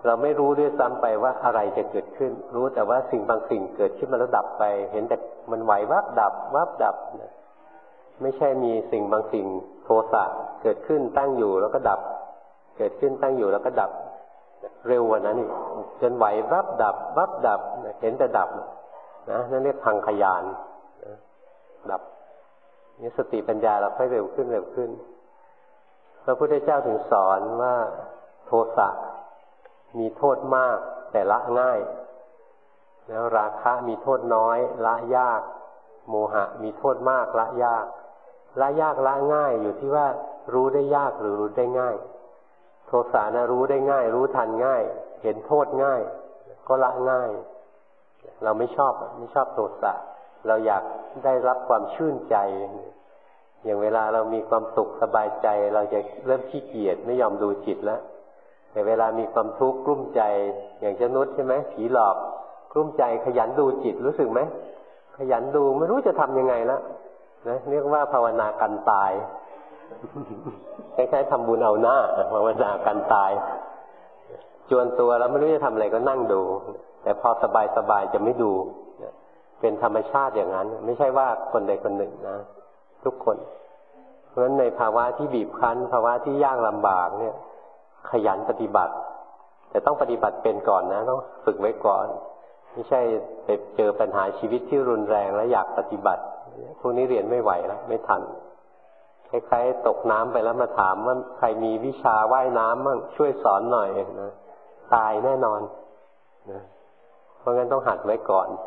เราไม่รู้ด้วยซ้ำไปว่าอะไรจะเกิดขึ้นรู้แต่ว่าสิ่งบางสิ่งเกิดขึ้นมาแล้วดับไปเห็นแต่มันไหววับดับวับดับไม่ใช่มีสิ่งบางสิ่งโทสะเกิดขึ้นตั้งอยู่แล้วก็ดับเกิดขึ้นตั้งอยู่แล้วก็ดับเร็วกว่านั้นอีกจนไหววับดับวับดับเห็นแต่ดับนะนั่นเรียกพังขยานดับนี่สติปัญญาเราค่อยเร็วขึ้นเร็วขึ้นพระพุทธเจ้าถึงสอนว่าโทสะมีโทษมากแต่ละง่ายแล้วราคะมีโทษน้อยละยากโมหะมีโทษมากละยากละยากละง่ายอยู่ที่ว่ารู้ได้ยากหรือรู้ได้ง่ายโทสะนะรู้ได้ง่ายรู้ทันง่ายเห็นโทษง่ายก็ละง่ายเราไม่ชอบโทสะเราอยากได้รับความชื่นใจอย่างเวลาเรามีความสุขสบายใจเราจะเริ่มขี้เกียจไม่ยอมดูจิตแล้วแต่เวลามีความทุกข์กลุ้มใจอย่างเจ้านุชใช่ไหมผีหลอกกลุ้มใจขยันดูจิตรู้สึกไหมขยันดูไม่รู้จะทำยังไงแล้วนะเรียกว่าภาวนากันตายคล้ายๆทำบุญเอาหน้าภาวนากันตายจวนตัวแล้วไม่รู้จะทำอะไรก็นั่งดูแต่พอสบายๆจะไม่ดูเป็นธรรมชาติอย่างนั้นไม่ใช่ว่าคนใดคนหนึ่งนะทุกคนเพราะฉะนั้นในภาวะที่บีบคั้นภาวะที่ยากลำบากเนี่ยขยันปฏิบัติแต่ต้องปฏิบัติเป็นก่อนนะต้องฝึกไว้ก่อนไม่ใช่ไปเจอปัญหาชีวิตที่รุนแรงแล้วอยากปฏิบัติพวกนี้เรียนไม่ไหวแล้วไม่ทันคล้ายๆตกน้ำไปแล้วมาถามว่าใครมีวิชาว่ายน้ำบ้างช่วยสอนหน่อยนะตายแน่นอนนะเพราะงั้นต้องหัดไว้ก่อน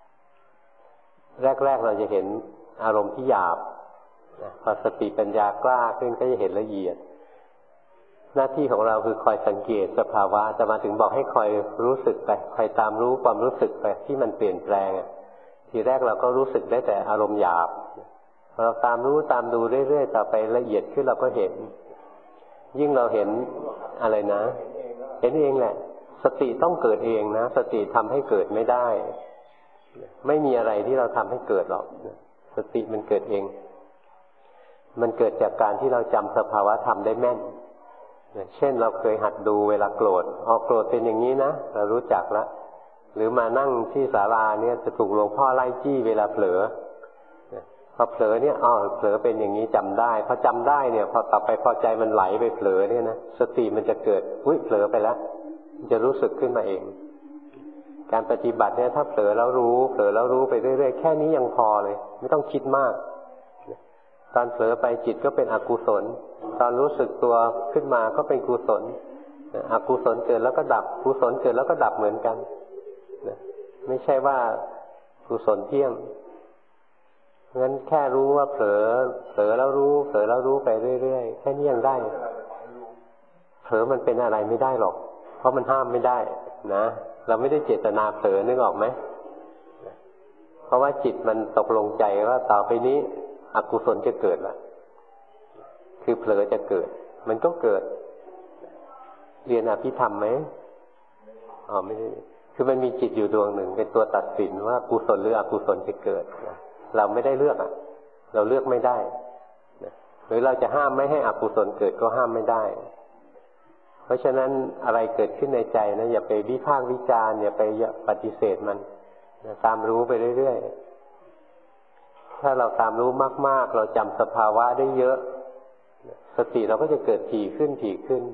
แรกๆเราจะเห็นอารมณ์ที่หยาบพอสติปัญญากล้าขึ้นก็จะเห็นละเอียดหน้าที่ของเราคือคอยสังเกตสภาวะจะมาถึงบอกให้คอยรู้สึกไปคอยตามรู้ความรู้สึกไปที่มันเปลี่ยนแปลงทีแรกเราก็รู้สึกได้แต่อารมณ์หยาบเราตามรู้ตามดูเรื่อยๆต่อไปละเอียดขึ้นเราก็เห็นยิ่งเราเห็นอะไรนะเห็นเองแหละสติต้องเกิดเองนะสติทำให้เกิดไม่ได้ไม่มีอะไรที่เราทำให้เกิดหรอกสติมันเกิดเองมันเกิดจากการที่เราจำสภาวะธรรมได้แม่นเช่นเราเคยหัดดูเวลาโกรธโกรธเป็นอย่างนี้นะเรารู้จักแล้วหรือมานั่งที่ศาลาเนี่ยจะถูกหลวงพ่อไล่จี้เวลาเผลอพอเผลอเนี่ยเผลอเป็นอย่างนี้จำได้พอจำได้เนี่ยพอต่อไปพอใจมันไหลไปเผลอเนี่ยนะสติมันจะเกิดเผลอไปแล้วมันจะรู้สึกขึ้นมาเองการปฏิบัติเนี่ยถ้าเผลอแล้วรู้ไปเรื่อยๆแค่นี้ยังพอเลยไม่ต้องคิดมากตอนเผลอไปจิตก็เป็นอกุศลตอนรู้สึกตัวขึ้นมาก็เป็นกุศลอกุศลเกิดแล้วก็ดับกุศลเกิดแล้วก็ดับเหมือนกันไม่ใช่ว่ากุศลเที่ยงงั้นแค่รู้ว่าเผลอแล้วรู้ไปเรื่อยๆแค่นี้ยังได้เผลอมันเป็นอะไรไม่ได้หรอกเพราะมันห้ามไม่ได้นะเราไม่ได้เจตนาเผลอนึกออกไหมเพราะว่าจิตมันตกลงใจว่าต่อไปนี้อกุศลจะเกิดละคือเผลอจะเกิดมันก็เกิดเรียนอภิธรรมไหมไม่ได้คือมันมีจิตอยู่ดวงหนึ่งเป็นตัวตัดสินว่ากุศลหรืออกุศลจะเกิดเราไม่ได้เลือกเราเลือกไม่ได้หรือเราจะห้ามไม่ให้อกุศลเกิดก็ห้ามไม่ได้เพราะฉะนั้นอะไรเกิดขึ้นในใจนะอย่าไปวิพากษ์วิจารณ์อย่าไปปฏิเสธมันตามรู้ไปเรื่อยๆถ้าเราตามรู้มากๆเราจำสภาวะได้เยอะสติเราก็จะเกิดถี่ขึ้น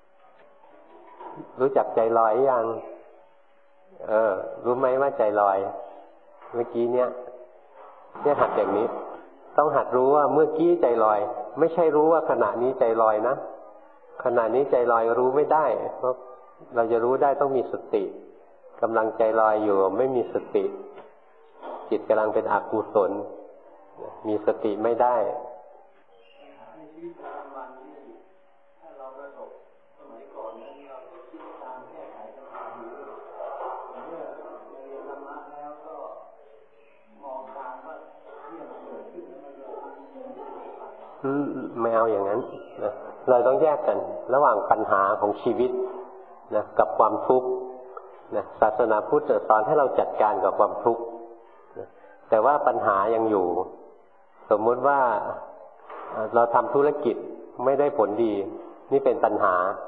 รู้จักใจลอยยังรู้ไหมว่าใจลอยเมื่อกี้เนี่ยหัดอย่างนี้ต้องหัดรู้ว่าเมื่อกี้ใจลอยไม่ใช่รู้ว่าขณะนี้ใจลอยนะขณะนี้ใจลอยรู้ไม่ได้เพราะเราจะรู้ได้ต้องมีสติกำลังใจลอยอยู่ไม่มีสติจิตกำลังเป็นอกุศลมีสติไม่ได้ไม่เอาอย่างนั้นนะเราต้องแยกกันระหว่างปัญหาของชีวิตนะกับความทุกข์นะศาสนาพุทธสอนให้เราจัดการกับความทุกข์นะแต่ว่าปัญหายังอยู่สมมุติว่าเราทำธุรกิจไม่ได้ผลดีนี่เป็นปัญหา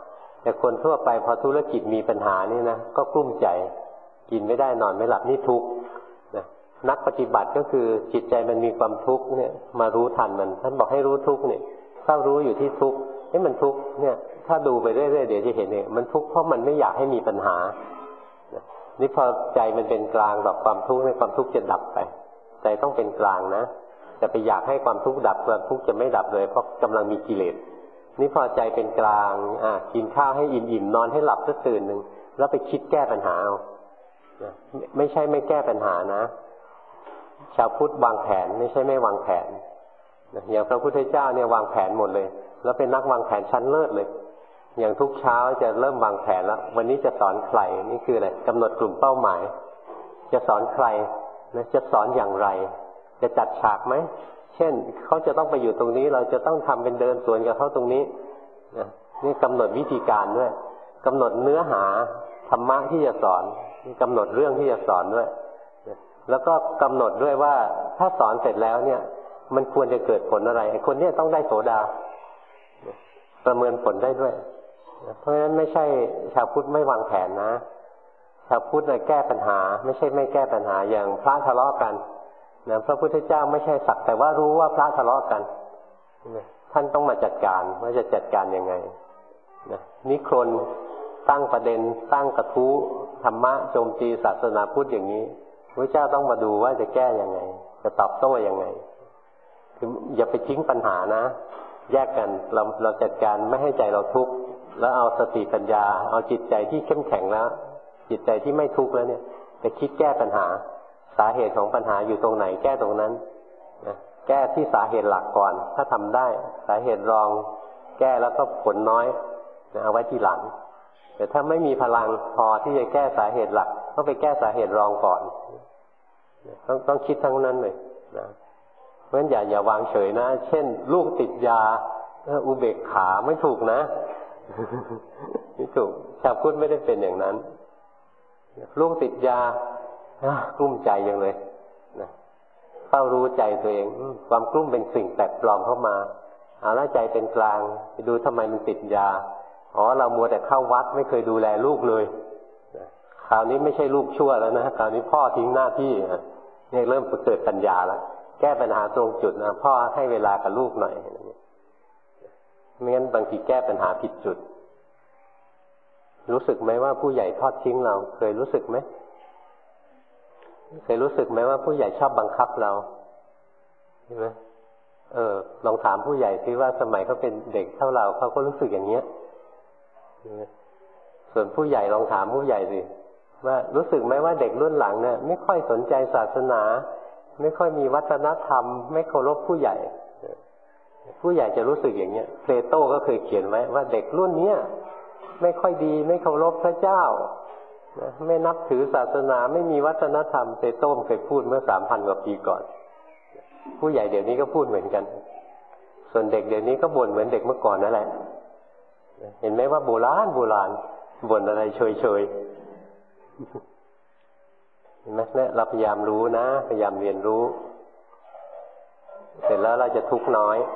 แต่คนทั่วไปพอธุรกิจมีปัญหานี่นะก็กลุ้มใจกินไม่ได้นอนไม่หลับนี่ทุกข์นะนักปฏิบัติก็คือจิตใจมันมีความทุกข์เนี่ยมารู้ทันมันท่านบอกให้รู้ทุกข์เนี่ยถ้ารู้อยู่ที่ทุกข์นี่มันทุกข์เนี่ยถ้าดูไปเรื่อยๆเดี๋ยวจะเห็นเองมันทุกข์เพราะมันไม่อยากให้มีปัญหานี่พอใจมันเป็นกลางแบบความทุกข์ในความทุกข์จะดับไปใจต้องเป็นกลางนะจะไปอยากให้ความทุกข์ดับความทุกข์จะไม่ดับเลยเพราะกำลังมีกิเลสนี่พอใจเป็นกลางกินข้าวให้อิ่มๆนอนให้หลับสักตื่นหนึ่งแล้วไปคิดแก้ปัญหาเอาไม่ใช่ไม่แก้ปัญหานะชาวพุทธวางแผนไม่ใช่ไม่วางแผนอย่างพระพุทธเจ้าเนี่ยวางแผนหมดเลยแล้วเป็นนักวางแผนชั้นเลิศเลยอย่างทุกเช้าจะเริ่มวางแผนแล้ววันนี้จะสอนใครนี่คืออะไรกำหนดกลุ่มเป้าหมายจะสอนใครนะจะสอนอย่างไรจะจัดฉากไหมเช่นเขาจะต้องไปอยู่ตรงนี้เราจะต้องทำเป็นเดินสวนกับเขาตรงนี้นะนี่กำหนดวิธีการด้วยกำหนดเนื้อหาธรรมะที่จะสอนกำหนดเรื่องที่จะสอนด้วยแล้วก็กำหนดด้วยว่าถ้าสอนเสร็จแล้วเนี่ยมันควรจะเกิดผลอะไรไอ้คนเนี้ยต้องได้โสดาประเมินผลได้ด้วยเพราะฉะนั้นไม่ใช่ชาวพุทธไม่วางแผนนะชาวพุทธแก้ปัญหาไม่ใช่ไม่แก้ปัญหาอย่างพระทะเลาะกันนะพระพุทธเจ้าไม่ใช่สักแต่ว่ารู้ว่าพระทะเลาะกันท่านต้องมาจัดการว่าจะจัดการยังไงนะนิครนตั้งประเด็นตั้งกระทู้ธรรมะโจมตีศาสนาพุทธอย่างนี้พระเจ้าต้องมาดูว่าจะแก้ยังไงจะตอบโต้ยังไงคืออย่าไปทิ้งปัญหานะแยกกันเราจัดการไม่ให้ใจเราทุกข์แล้วเอาสติปัญญาเอาจิตใจที่เข้มแข็งแล้วจิตใจที่ไม่ทุกข์แล้วเนี่ยไปคิดแก้ปัญหาสาเหตุของปัญหาอยู่ตรงไหนแก้ตรงนั้นนะแก้ที่สาเหตุหลักก่อนถ้าทำได้สาเหตุรองแก้แล้วก็ผลน้อยนะเอาไว้ทีหลังแต่ถ้าไม่มีพลังพอที่จะแก้สาเหตุหลักก็ไปแก้สาเหตุรองก่อนต้องคิดทั้งนั้นเลยนะเพราะฉะนั้นอย่าวางเฉยนะเช่นลูกติดยาอุเบกขาไม่ถูกนะไม่ถูกชาวพุทธไม่ได้เป็นอย่างนั้นลูกติดยากลุ้มใจอย่างเลยนะเฝ้ารู้ใจตัวเองความกลุ้มเป็นสิ่งแปลกปลอมเข้ามาเอาละใจเป็นกลางไปดูทำไมมันติดยาเรามัวแต่เข้าวัดไม่เคยดูแลลูกเลยคราวนี้ไม่ใช่ลูกชั่วแล้วนะคราวนี้พ่อทิ้งหน้าที่นี่เริ่มเกิดปัญญาแล้วแก้ปัญหาตรงจุดนะพ่อให้เวลากับลูกหน่อยไม่งั้นบางทีแก้ปัญหาผิดจุดรู้สึกไหมว่าผู้ใหญ่ทอดทิ้งเราเคยรู้สึกไหมเคยรู้สึกไหมว่าผู้ใหญ่ชอบบังคับเราใช่ไหมลองถามผู้ใหญ่ซิว่าสมัยเขาเป็นเด็กเท่าเราเขาก็รู้สึกอย่างเนี้ยส่วนผู้ใหญ่ลองถามผู้ใหญ่สิว่ารู้สึกไหมว่าเด็กรุ่นหลังเนี่ยไม่ค่อยสนใจศาสนาไม่ค่อยมีวัฒนธรรมไม่เคารพผู้ใหญ่ผู้ใหญ่จะรู้สึกอย่างเนี้ยเพลโตก็เคยเขียนไว้ว่าเด็กรุ่นเนี้ยไม่ค่อยดีไม่เคารพพระเจ้าไม่นับถือศาสนาไม่มีวัฒนธรรมเพลโตเคยพูดเมื่อ 3,000 กว่าปีก่อนผู้ใหญ่เดี๋ยวนี้ก็พูดเหมือนกันส่วนเด็กเดี๋ยวนี้ก็บ่นเหมือนเด็กเมื่อก่อนนั่นแหละเห็นไหมว่าโบราณบ่นอะไรเฉยเห็นไหมเนี่ยเราพยายามรู้นะพยายามเรียนรู้เสร็จแล้วเราจะทุกข์น้อย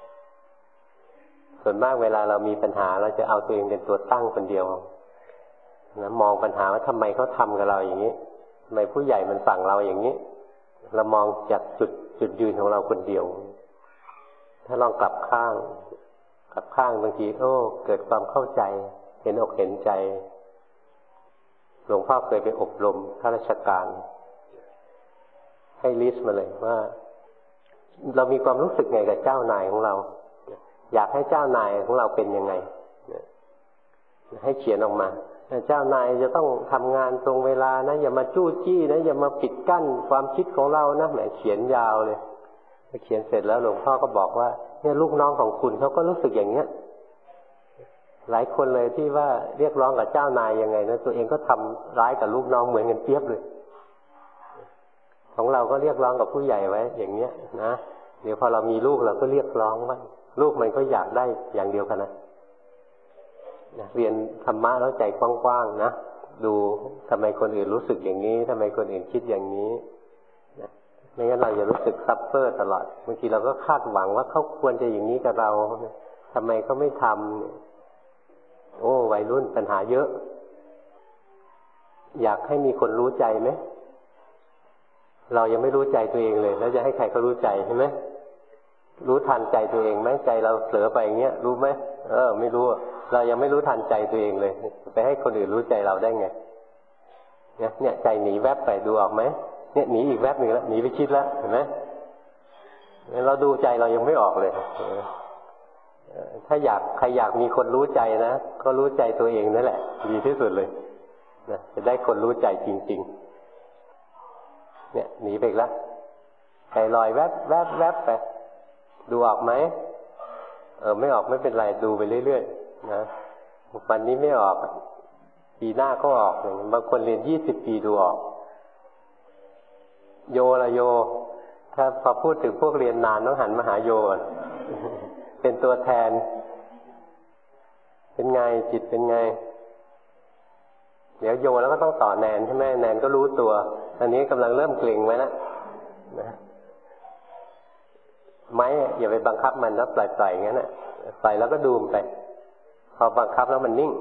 ส่วนมากเวลาเรามีปัญหาเราจะเอาตัวเองเป็นตัวตั้งคนเดียวนะมองปัญหาว่าทำไมเขาทำกับเราอย่างนี้ทำไมผู้ใหญ่มันสั่งเราอย่างนี้เรามองจากจุดยืนของเราคนเดียวถ้าลองกลับข้างบางทีเกิดความเข้าใจเห็นอกเห็นใจหลวงพ่อเคยไปอบรมข้าราชการให้ลิสต์มาเลยว่าเรามีความรู้สึกไงกับเจ้านายของเราอยากให้เจ้านายของเราเป็นยังไงให้เขียนออกมาเจ้านายจะต้องทำงานตรงเวลานะอย่ามาจู้จี้นะอย่ามาปิดกั้นความคิดของเรานะแหมเขียนยาวเลยพอเขียนเสร็จแล้วหลวงพ่อก็บอกว่าเนี่ยลูกน้องของคุณเขาก็รู้สึกอย่างเนี้ยหลายคนเลยที่ว่าเรียกร้องกับเจ้านายยังไงนะตัวเองก็ทำร้ายกับลูกน้องเหมือนกันเทียบเลยของเราก็เรียกร้องกับผู้ใหญ่ไว้อย่างเนี้ยนะเดี๋ยวพอเรามีลูกเราก็เรียกร้องว่าลูกมันก็อยากได้อย่างเดียวกันนะเรียนธรรมะแล้วใจกว้างๆนะดูทำไมคนอื่นรู้สึกอย่างนี้ทำไมคนอื่นคิดอย่างนี้นะไม่งั้นเราจะรู้สึกซัฟเฟอร์ตลอดบางทีเราก็คาดหวังว่าเขาควรจะอย่างนี้กับเราทำไมเขาไม่ทำโอ้วัยรุ่นปัญหาเยอะอยากให้มีคนรู้ใจไหมเรายังไม่รู้ใจตัวเองเลยแล้วจะให้ใครเขารู้ใจใช่ไหมรู้ทันใจตัวเองไหมใจเราเผลอไปอย่างเงี้ยรู้ไหมไม่รู้เรายังไม่รู้ทันใจตัวเองเลยไปให้คนอื่นรู้ใจเราได้ไงเนี่ยใจหนีแวบไปดูออกไหมเนี่ยหนีอีกแวบหนึ่งแล้วหนีไปคิดแล้วเห็นไหมเราดูใจเรายังไม่ออกเลยถ้าใครอยากมีคนรู้ใจนะก็รู้ใจตัวเองนั่นแหละดีที่สุดเลยนะจะได้คนรู้ใจจริงๆเนี่ยหนีไปแล้วใจลอยแวบแวบแวบไปดูออกไหมไม่ออกไม่เป็นไรดูไปเรื่อยๆนะวันนี้ไม่ออกปีหน้าก็ออกบางคนเรียน20 ปีดูออกโยละโยถ้าพอพูดถึงพวกเรียนนานต้องหันมาหาโยเป็นตัวแทนเป็นไงจิตเป็นไงเดี๋ยวโยแล้วก็ต้องต่อแนนใช่ไหมแนนก็รู้ตัวอันนี้กำลังเริ่มเกร็งไว้แล้วนะไม้อย่าไปบังคับมันแล้วปล่อยๆงั้นน่ะปล่อยแล้วก็ดูมไปพอบังคับแล้วมันนิ่ง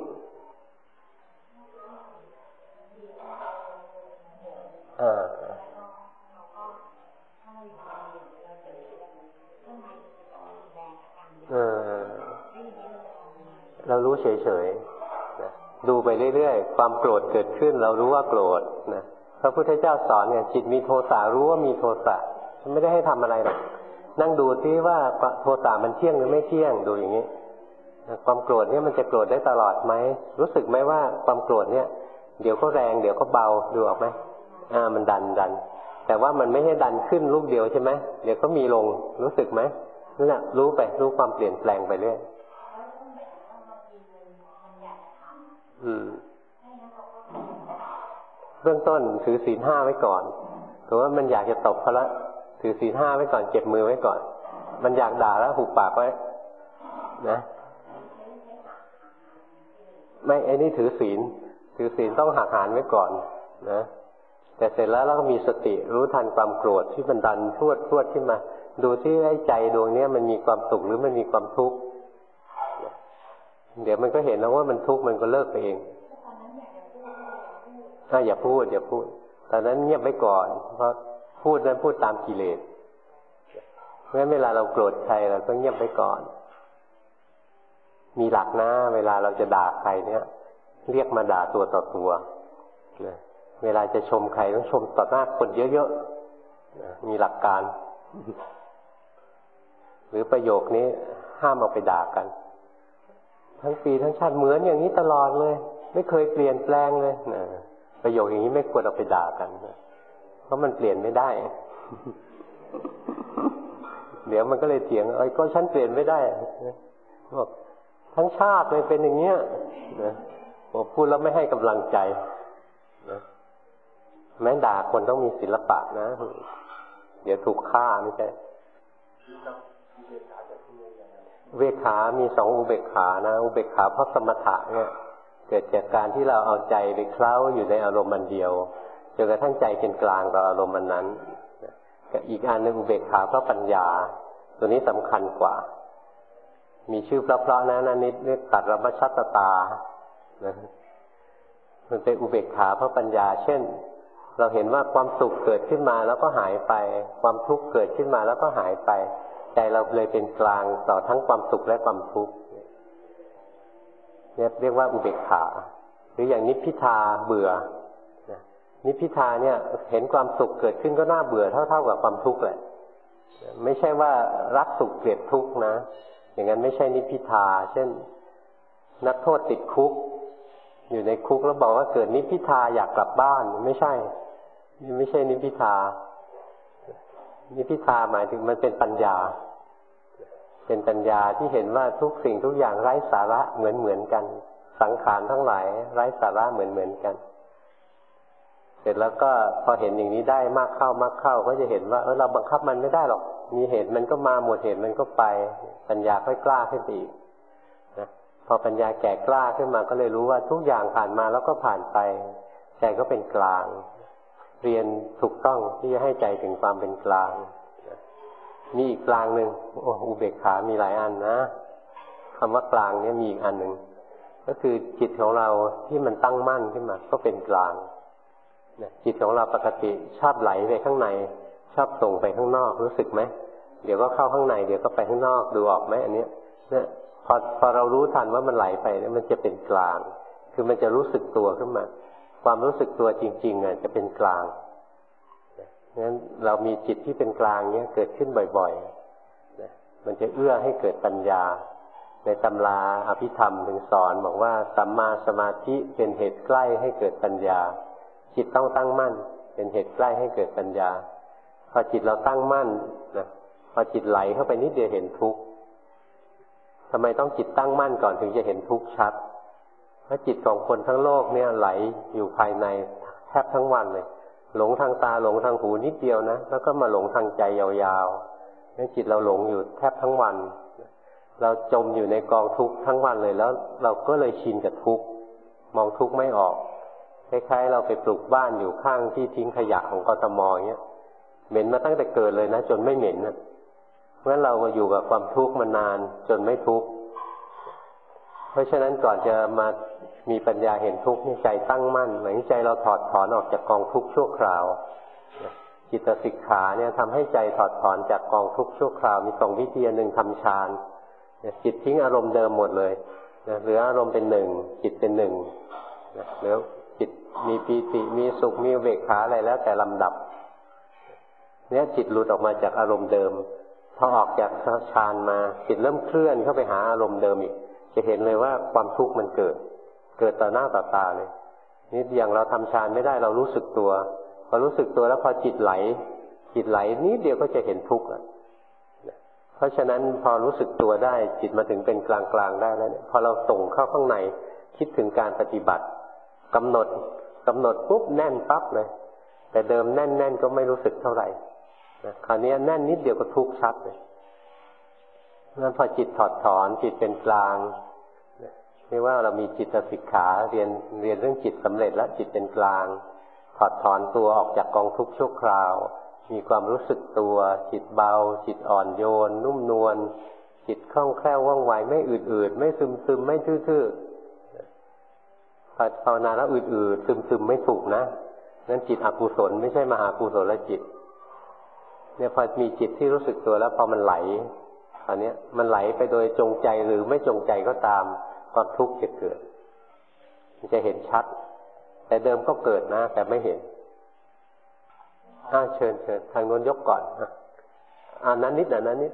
เรารู้เฉยๆนะดูไปเรื่อยๆความโกรธเกิดขึ้นเรารู้ว่าโกรธนะพระพุทธเจ้าสอนเนี่ยจิตมีโทสะรู้ว่ามีโทสะไม่ได้ให้ทำอะไรหรอกนั่งดูที่ว่าโทสะมันเที่ยงหรือไม่เที่ยงดูอย่างนี้ความโกรธเนี่ยมันจะโกรธได้ตลอดไหมรู้สึกไหมว่าความโกรธเนี่ยเดี๋ยวก็แรงเดี๋ยวก็เบาดูออกไหมมันดันแต่ว่ามันไม่ให้ดันขึ้นลูกเดียวใช่ไหมเดี๋ยวก็มีลงรู้สึกไหมนั่นแหละรู้ไปรู้ความเปลี่ยนแปลงไปเรื่อยเบื้องต้นถือศีล 5ไว้ก่อนถือว่ามันอยากจะตบเขาละถือศีล 5ไว้ก่อนเก็บมือไว้ก่อนมันอยากด่าแล้วหุบปากไว้นะไม่ไอ้นี่ถือศีลต้องหักหานไว้ก่อนนะแต่เสร็จแล้วเราก็มีสติรู้ทันความโกรธที่มันดันพรวดขึ้นมาดูที่ไอ้ใจดวงนี้มันมีความสุขหรือมันมีความทุกข์เดี๋ยวมันก็เห็นแล้วว่ามันทุกข์มันก็เลิกไปเองอย่าพูดตอนนั้นเงียบไว้ก่อนเพราะพูดนั้นพูดตามกิเลสเพราะฉะนั้นเวลาเราโกรธใครเราก็เงียบไว้ก่อนมีหลักนะเวลาเราจะด่าใครเนี่ยเรียกมาด่าตัวต่อตัวนะเวลาจะชมใครต้องชมต่อหน้าคนเยอะๆมีหลักการหรือประโยคนี้ห้ามเอาไปด่ากันทั้งปีทั้งชาติเหมือนอย่างนี้ตลอดเลยไม่เคยเปลี่ยนแปลงเลยนะประโยคอย่างนี้ไม่ควรเอาไปด่ากันเพราะมันเปลี่ยนไม่ได้ เดี๋ยวมันก็เลยเถียงก็ฉันเปลี่ยนไม่ได้บอกทั้งชาติเลยเป็นอย่างเงี้ยนะผมพูดแล้วไม่ให้กำลังใจนะแม้ด่าคนต้องมีศิลปะนะเดี๋ยวถูกฆ่าไม่ใช่อุเบกขามี2อุเบกขานะอุเบกขาเพราะสมถะเนี่ยเกิดจากการที่เราเอาใจไปเคล้าอยู่ในอารมณ์มันเดียวจนกระทั่งใจเป็นกลางต่ออารมณ์มันนั้นกับอีกอันหนึ่งอุเบกขาเพราะปัญญาตัวนี้สำคัญกว่ามีชื่อเพราะๆนะนั่นนิดเรียกตัดรมชัตตานะมันเป็นอุเบกขาเพราะปัญญาเช่นเราเห็นว่าความสุขเกิดขึ้นมาแล้วก็หายไปความทุกข์เกิดขึ้นมาแล้วก็หายไปใจเราเลยเป็นกลางต่อทั้งความสุขและความทุกข์เนี่ยเรียกว่าอุเบกขาหรืออย่างนิพพิทาเบื่อนิพพิทาเนี่ยเห็นความสุขเกิดขึ้นก็น่าเบื่อเท่ากับความทุกข์แหละไม่ใช่ว่ารักสุขเกลียดทุกข์นะอย่างนั้นไม่ใช่นิพพิทาเช่นนักโทษติดคุกอยู่ในคุกแล้วบอกว่าเกิดนิพพิทาอยากกลับบ้านไม่ใช่นิพพิทานิพพิทาหมายถึงมันเป็นปัญญาที่เห็นว่าทุกสิ่งทุกอย่างไร้สาระเหมือนกันสังขารทั้งหลายไร้สาระเหมือนกันเสร็จแล้วก็พอเห็นอย่างนี้ได้มากเข้าก็จะเห็นว่าเราบังคับมันไม่ได้หรอกมีเหตุมันก็มาหมดเหตุมันก็ไปปัญญาค่อยกล้าขึ้นไปอีกนะพอปัญญาแก่กล้าขึ้นมาก็เลยรู้ว่าทุกอย่างผ่านมาแล้วก็ผ่านไปใจก็เป็นกลางเรียนถูกต้องที่จะให้ใจถึงความเป็นกลางมีอีกกลางหนึ่งอุเบกขามีหลายอันนะคำว่ากลางเนี่ยมีอีกอันหนึ่งก็ก็คือจิตของเราที่มันตั้งมั่นขึ้นมาก็เป็นกลางจิตของเราปกติชอบไหลไปข้างในชอบส่งไปข้างนอกรู้สึกไหมเดี๋ยวก็เข้าข้างในเดี๋ยวก็ไปข้างนอกดูออกไหมอันเนี้ยเนี่ยพอเรารู้ทันว่ามันไหลไปเนี่ยมันจะเป็นกลางคือมันจะรู้สึกตัวขึ้นมาความรู้สึกตัวจริงๆจะเป็นกลางงั้นเรามีจิตที่เป็นกลางเนี้ยเกิดขึ้นบ่อยๆมันจะเอื้อให้เกิดปัญญาในตำราอภิธรรมถึงสอนบอกว่าสัมมาสมาธิเป็นเหตุใกล้ให้เกิดปัญญาจิตต้องตั้งมั่นเป็นเหตุใกล้ให้เกิดปัญญาพอจิตเราตั้งมั่นนะพอจิตไหลเข้าไปนิดเดียวเห็นทุกข์ทำไมต้องจิตตั้งมั่นก่อนถึงจะเห็นทุกข์ชัดเพราะจิตของคนทั้งโลกเนี่ยไหลอยู่ภายในแทบทั้งวันเลยหลงทางตาหลงทางหูนิดเดียวนะแล้วก็มาหลงทางใจยาวๆนั่นจิตเราหลงอยู่แทบทั้งวันเราจมอยู่ในกองทุกข์ทั้งวันเลยแล้วเราก็เลยชินกับทุกข์มองทุกข์ไม่ออกคล้ายๆเราไปปลูกบ้านอยู่ข้างที่ทิ้งขยะของกทมอย่างเงี้ยเหม็นมาตั้งแต่เกิดเลยนะจนไม่เหม็นนะเพราะฉะนั้นเราอยู่กับความทุกข์มานานจนไม่ทุกข์เพราะฉะนั้นก่อนจะมามีปัญญาเห็นทุกข์ใจตั้งมั่นหมายถึงใจเราถอดถอนออกจากกองทุกข์ชั่วคราวจิตสิกขาเนี่ยทำให้ใจถอดถอนจากกองทุกข์ชั่วคราวมี2วิธีหนึ่งทำฌานจิตทิ้งอารมณ์เดิมหมดเลยเหลืออารมณ์เป็นหนึ่งจิตเป็นหนึ่งเหลือจิตมีปีติมีสุขมีอุเบกขาอะไรแล้วแต่ลำดับเนี่ยจิตหลุดออกมาจากอารมณ์เดิมพอออกจากฌานมาจิตเริ่มเคลื่อนเข้าไปหาอารมณ์เดิมอีกจะเห็นเลยว่าความทุกข์มันเกิดต่อหน้าต่อตาเลยนี่อย่างเราทำฌานไม่ได้เรารู้สึกตัวพอรู้สึกตัวแล้วพอจิตไหลนิดเดียวก็จะเห็นทุกข์แล้วเพราะฉะนั้นพอรู้สึกตัวได้จิตมาถึงเป็นกลางๆได้แล้วเนี่ยพอเราส่งเข้าข้างในคิดถึงการปฏิบัติกำหนดปุ๊บแน่นปั๊บเลยแต่เดิมแน่นก็ไม่รู้สึกเท่าไหร่คราวนี้แน่นนิดเดียวก็ทุกข์ชัดเลยงั้นพอจิตถอดถอนจิตเป็นกลางเรียกว่าเรามีจิตสิกขาเรียนเรื่องจิตสำเร็จแล้วจิตเป็นกลางถอดถอนตัวออกจากกองทุกข์ชั่วคราวมีความรู้สึกตัวจิตเบาจิตอ่อนโยนนุ่มนวลจิตคล่องแคล่วว่องไวไม่อืดๆไม่ซึมๆไม่ทื่อๆภาวนาแล้วอืดๆซึมๆไม่ถูกนะนั่นจิตอกุศลไม่ใช่มหากุศลจิตเนี่ยพอมีจิตที่รู้สึกตัวแล้วพอมันไหลตอนนี้มันไหลไปโดยจงใจหรือไม่จงใจก็ตามความทุกข์จะเกิดมันจะเห็นชัดแต่เดิมก็เกิดนะแต่ไม่เห็นเชิญทางโน้นยกก่อนนั้นนิดนั้นนิด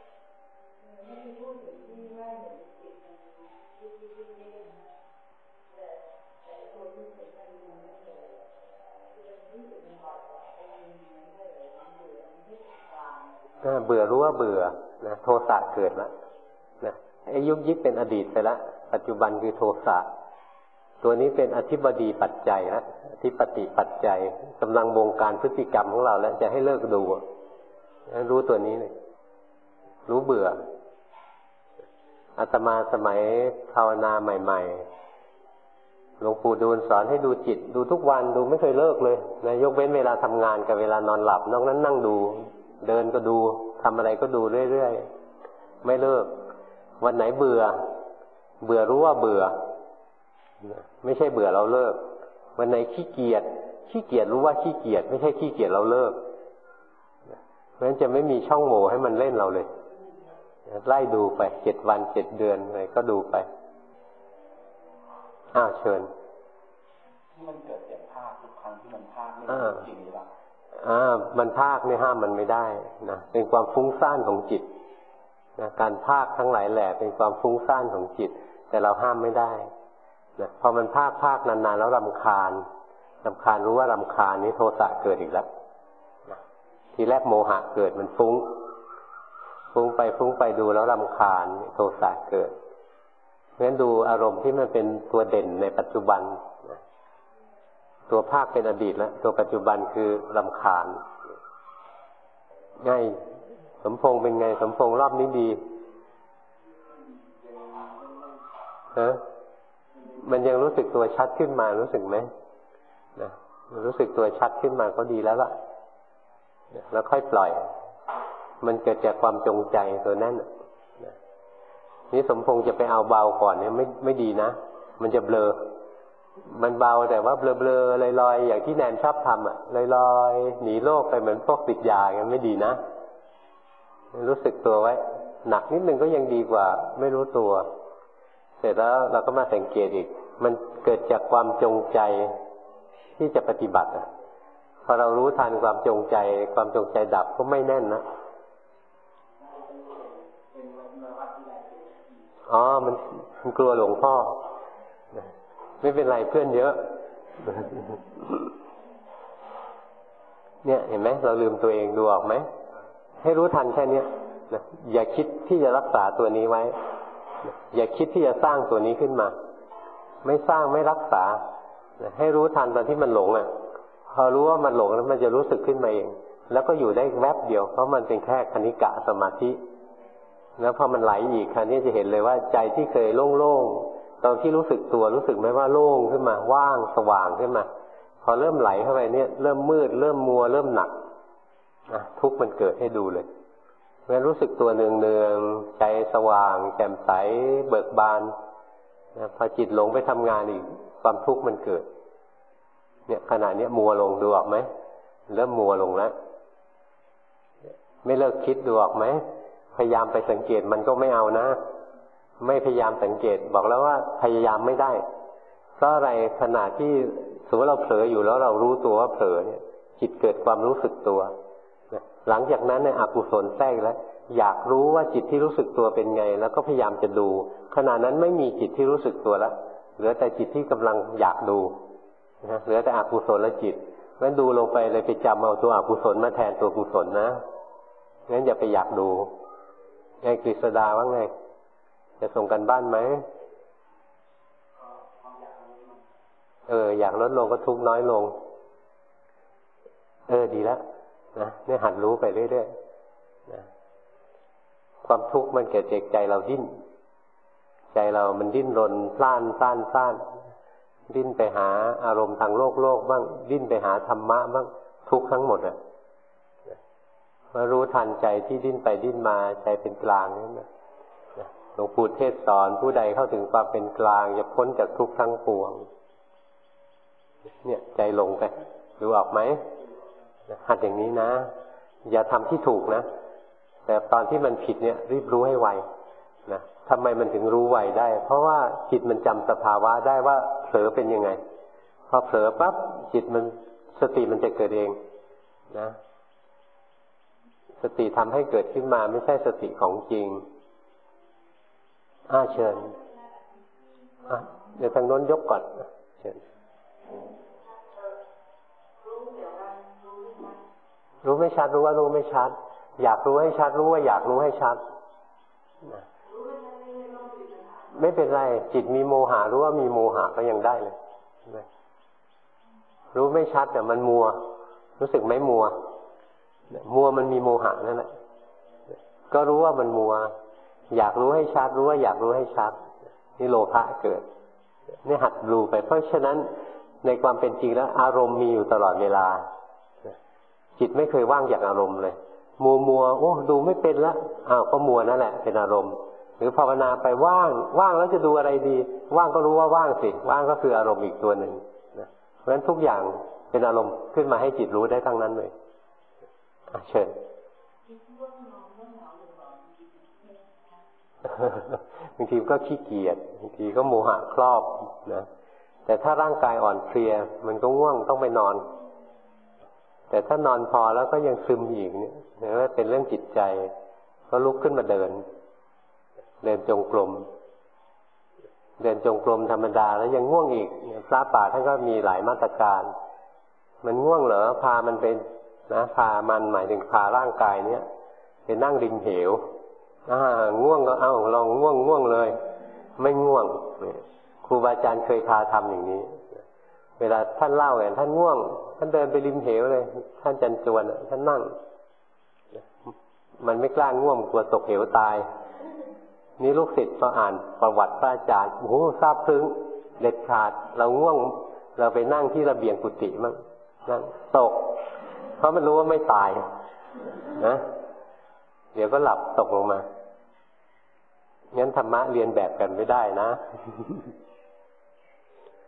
เบื่อรู้ว่าเบื่อนะโทสะเกิดแล้วนะไอ้ยุบยิบเป็นอดีตไปแล้วปัจจุบันคือโทสะตัวนี้เป็นอธิบดีปัจจัยนะอธิปติปัจจัยกำลังบงการพฤติกรรมของเราแล้วจะให้เลิกดูรู้ตัวนี้เลยรู้เบื่ออาตมาสมัยภาวนาใหม่ๆหลวงปู่ดูลสอนให้ดูจิตดูทุกวันดูไม่เคยเลิกเลยนะยกเว้นเวลาทำงานกับเวลานอนหลับนอกนั้นนั่งดูเดินก็ดูทำอะไรก็ดูเรื่อยๆไม่เลิกวันไหนเบื่อรู้ว่าเบื่อไม่ใช่เบื่อเราเลิกวันไหนขี้เกียจรู้ว่าขี้เกียจไม่ใช่ขี้เกียจเราเลิกเพราะฉะนั้นจะไม่มีช่องโหว่ให้มันเล่นเราเลยไล่ดูไป7 วัน7 เดือนอะไรก็ดูไปเชิญมันเกิดจากภาคทุกครั้งที่มันภาคไม่จริงหรือเปล่ามันภาคเนี่ยห้ามมันไม่ได้นะเป็นความฟุ้งซ่านของจิตนะการภาคทั้งหลายแหล่เป็นความฟุ้งซ่านของจิตแต่เราห้ามไม่ได้นะพอมันภาคนานๆแล้วรำคาญรู้ว่ารำคาญนี้โทสะเกิดอีกแล้วนะทีแรกโมหะเกิดมันฟุ้งไปดูแล้วรำคาญโทสะเกิดเพราะฉะนั้นดูอารมณ์ที่มันเป็นตัวเด่นในปัจจุบันนะตัวภาคเป็นอดีตแล้วตัวปัจจุบันคือรำคาญง่ายสมพงษ์เป็นไงสมพงษ์รอบนี้ดีมันยังรู้สึกตัวชัดขึ้นมารู้สึกไหมนะรู้สึกตัวชัดขึ้นมาก็ดีแล้วล่ะแล้วค่อยปล่อยมันเกิดจากความจงใจตัวนั้นนี่สมพงษ์จะไปเอาเบาก่อนเนี่ยไม่ดีนะมันจะเบลอมันเบาแต่ว่าเบลอๆลอยๆอย่างที่แนนชอบทำลอยๆหนีโลกไปเหมือนพวกติดยาอย่างนั้นไม่ดีนะรู้สึกตัวไว้หนักนิดนึงก็ยังดีกว่าไม่รู้ตัวเสร็จแล้วเราก็มาสังเกตอีกมันเกิดจากความจงใจที่จะปฏิบัติพอเรารู้ทันความจงใจดับก็ไม่แน่นนะอ๋อมันกลัวหลวงพ่อไม่เป็นไรเพื่อนเยอะเนี่ยเห็นไหมเราลืมตัวเองดูออกไหมให้รู้ทันแค่นี้นะอย่าคิดที่จะรักษาตัวนี้ไว้อย่าคิดที่จะสร้างตัวนี้ขึ้นมาไม่สร้างไม่รักษาให้รู้ทันตอนที่มันหลงพอรู้ว่ามันหลงแล้วมันจะรู้สึกขึ้นมาเองแล้วก็อยู่ได้แวบเดียวเพราะมันเป็นแค่คณิกะสมาธิแล้วพอมันไหลอีกคราวนี้จะเห็นเลยว่าใจที่เคยโล่งๆตอนที่รู้สึกตัวรู้สึกไหมว่าโล่งขึ้นมาว่างสว่างขึ้นมาพอเริ่มไหลเข้าไปเนี่ยเริ่มมืดเริ่มมัวเริ่มหนักทุกข์มันเกิดให้ดูเลยเมื่อรู้สึกตัวเนืองๆใจสว่างแจ่มใสเบิกบานพอจิตหลงไปทำงานอีกความทุกข์มันเกิดเนี่ยขณะนี้มัวลงดูออกไหมเริ่มมัวลงแล้วไม่เลิกคิดดูออกไหมพยายามไปสังเกตมันก็ไม่เอานะไม่พยายามสังเกตบอกแล้วว่าพยายามไม่ได้เพราะอะไรขณะที่สมมติเราเผลออยู่แล้วเรารู้ตัวว่าเผลอเนี่ยจิตเกิดความรู้สึกตัวหลังจากนั้นเนี่ยอกุศลแทรกแล้วอยากรู้ว่าจิตที่รู้สึกตัวเป็นไงแล้วก็พยายามจะดูขณะนั้นไม่มีจิตที่รู้สึกตัวแล้วเหลือแต่จิตที่กำลังอยากดูนะเหลือแต่อกุศลและจิตงั้นดูลงไปเลยไปจำเอาตัวอกุศลมาแทนตัวกุศลนะงั้นอย่าไปอยากดูไงกฤษดาว่าไงจะส่งกันบ้านไหมอยากลดลงก็ทุกข์น้อยลงดีแล้วนะเนี่ยหัดรู้ไปเรื่อยๆนะความทุกข์มันเกิดจากใจเราดิ้นใจเรามันดิ้นรนพล่านดิ้นไปหาอารมณ์ทางโลกบ้างดิ้นไปหาธรรมะบ้างทุกข์ทั้งหมดมารู้ทันใจที่ดิ้นไปดิ้นมาใจเป็นกลางนี่นะหลวงปู่เทศสอนผู้ใดเข้าถึงความเป็นกลางจะพ้นจากทุกข์ทั้งปวงเนี่ยใจลงไปดูออกไหมหัดอย่างนี้นะอย่าทำที่ถูกนะแต่ตอนที่มันผิดเนี่ยรีบรู้ให้ไวนะทำไมมันถึงรู้ไวได้เพราะว่าจิตมันจำสภาวะได้ว่าเผลอเป็นยังไงพอเผลอปั๊บจิตมันสติมันจะเกิดเองนะสติทำให้เกิดขึ้นมาไม่ใช่สติของจริงเชิญเดี๋ยวทางโน้นยกก่อนเชิญรู้ไม่ชัดรู้ว่ารู้ไม่ชัดอยากรู้ให้ชัดรู้ว่าอยากรู้ให้ชัดไม่เป็นไรจิตมีโมหะรู้ว่ามีโมหะก็ยังได้เลยรู้ไม่ชัดแต่มันมัวรู้สึกไหมมัวมันมีโมหะนั่นแหละก็รู้ว่ามันมัวอยากรู้ให้ชัดรู้ว่าอยากรู้ให้ชัดนี่โลภะเกิดนี่หัดรู้ไปเพราะฉะนั้นในความเป็นจริงแล้วอารมณ์มีอยู่ตลอดเวลาจิตไม่เคยว่างจากอารมณ์เลยมัวโอ้ดูไม่เป็นละก็มัวนั่นแหละเป็นอารมณ์หรือภาวนาไปว่างแล้วจะดูอะไรดีว่างก็รู้ว่าว่างสิว่างก็คืออารมณ์อีกตัวหนึ่งนะเพราะฉะนั้นทุกอย่างเป็นอารมณ์ขึ้นมาให้จิตรู้ได้ทั้งนั้นเลยเชิญบางทีก็ขี้เกียจบางทีก็โมหะครอบนะแต่ถ้าร่างกายอ่อนเพลียมันก็ง่วงต้องไปนอนแต่ถ้านอนพอแล้วก็ยังซึมอีกเนี่ยหรือว่าเป็นเรื่องจิตใจก็ลุกขึ้นมาเดินจงกรมธรรมดาแล้วยังง่วงอีกพระป่าท่านก็มีหลายมาตรการมันง่วงเหรอพามันเป็นนะพามันหมายถึงพาร่างกายเนี้ยไปนั่งริมเหวง่วงก็ลองง่วงเลยไม่ง่วงครูบาอาจารย์เคยพาทำอย่างนี้เวลาท่านเล่าท่านง่วงท่านเดินไปริมเหวเลยท่านจันจวนท่านนั่งมันไม่กล้าง่วงกลัวตกเหวตายนี่ลูกศิษย์พออ่านประวัติพระอาจารย์โอ้โหซาบซึ้งเด็ดขาดเราง่วงเราไปนั่งที่ระเบียงกุฏิมั่งนั่งตกเพราะมันรู้ว่าไม่ตายนะเดี๋ยวก็หลับตกลงมางั้นธรรมะเรียนแบบกันไม่ได้นะ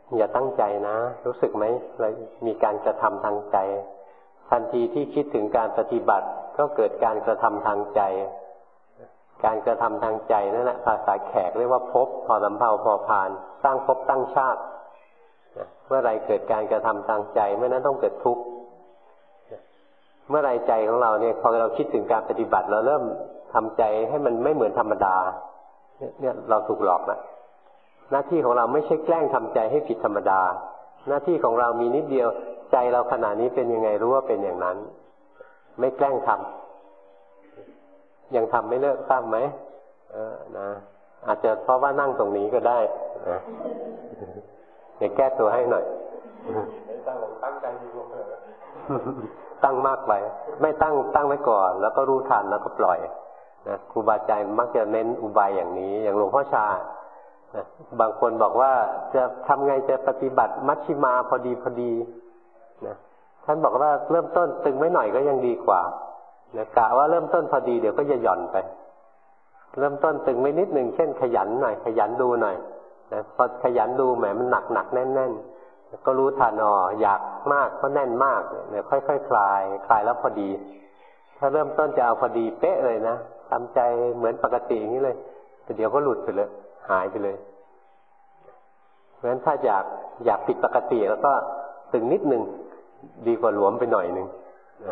อย่าตั้งใจนะรู้สึกไหมเรามีการกระทำทางใจทันทีที่คิดถึงการปฏิบัติก็เกิดการกระทำทางใจการกระทำทางใจนั่นแหละภาษาแขกเรียกว่าภพพอสำเภาพอพานสร้างภพตั้งชาติเมื่อไรเกิดการกระทำทางใจเมื่อนั้นต้องเกิดทุกข์เมื่อไรใจของเราเนี่ยพอเราคิดถึงการปฏิบัติเราเริ่มทำใจให้มันไม่เหมือนธรรมดาเนี่ยเราถูกหลอกนะหน้าที่ของเราไม่ใช่แกล้งทำใจให้ผิดธรรมดาหน้าที่ของเรามีนิดเดียวใจเราขณะนี้เป็นยังไงรู้ว่าเป็นอย่างนั้นไม่แกล้งทำยังทำไม่เลิกทราบไหมนะอาจจะเพราะว่านั่งตรงนี้ก็ได้นะเดี๋ยวแก้ตัวให้หน่อยตั้งใจดีกว่าตั้งมากไปไม่ตั้งไว้ก่อนแล้วก็รู้ทันแล้วก็ปล่อยนะครูบาอาจารย์มักจะเน้นอุบายอย่างนี้อย่างหลวงพ่อชานะบางคนบอกว่าจะทำไงจะปฏิบัติมัชฌิมาพอดีนะท่านบอกว่าเริ่มต้นตึงไว้หน่อยก็ยังดีกว่านะกะว่าเริ่มต้นพอดีเดี๋ยวก็จะหย่อนไปเริ่มต้นตึงไว้นิดหนึ่งเช่นขยันหน่อยขยันดูหน่อยนะพอขยันดูแหมมันหนักแน่นก็รู้ทันอยากมากก็แน่นมากเนี่ยค่อยๆคลายแล้วพอดีถ้าเริ่มต้นจะเอาพอดีเป๊ะเลยนะทำใจเหมือนปกติอย่างนี้เลยแต่เดี๋ยวก็หลุดไปเลยหายไปเลยเพราะฉะนั้นถ้าอยากผิดปกติแล้วก็ตึงนิดนึงดีกว่าหลวมไปหน่อยนึงนะ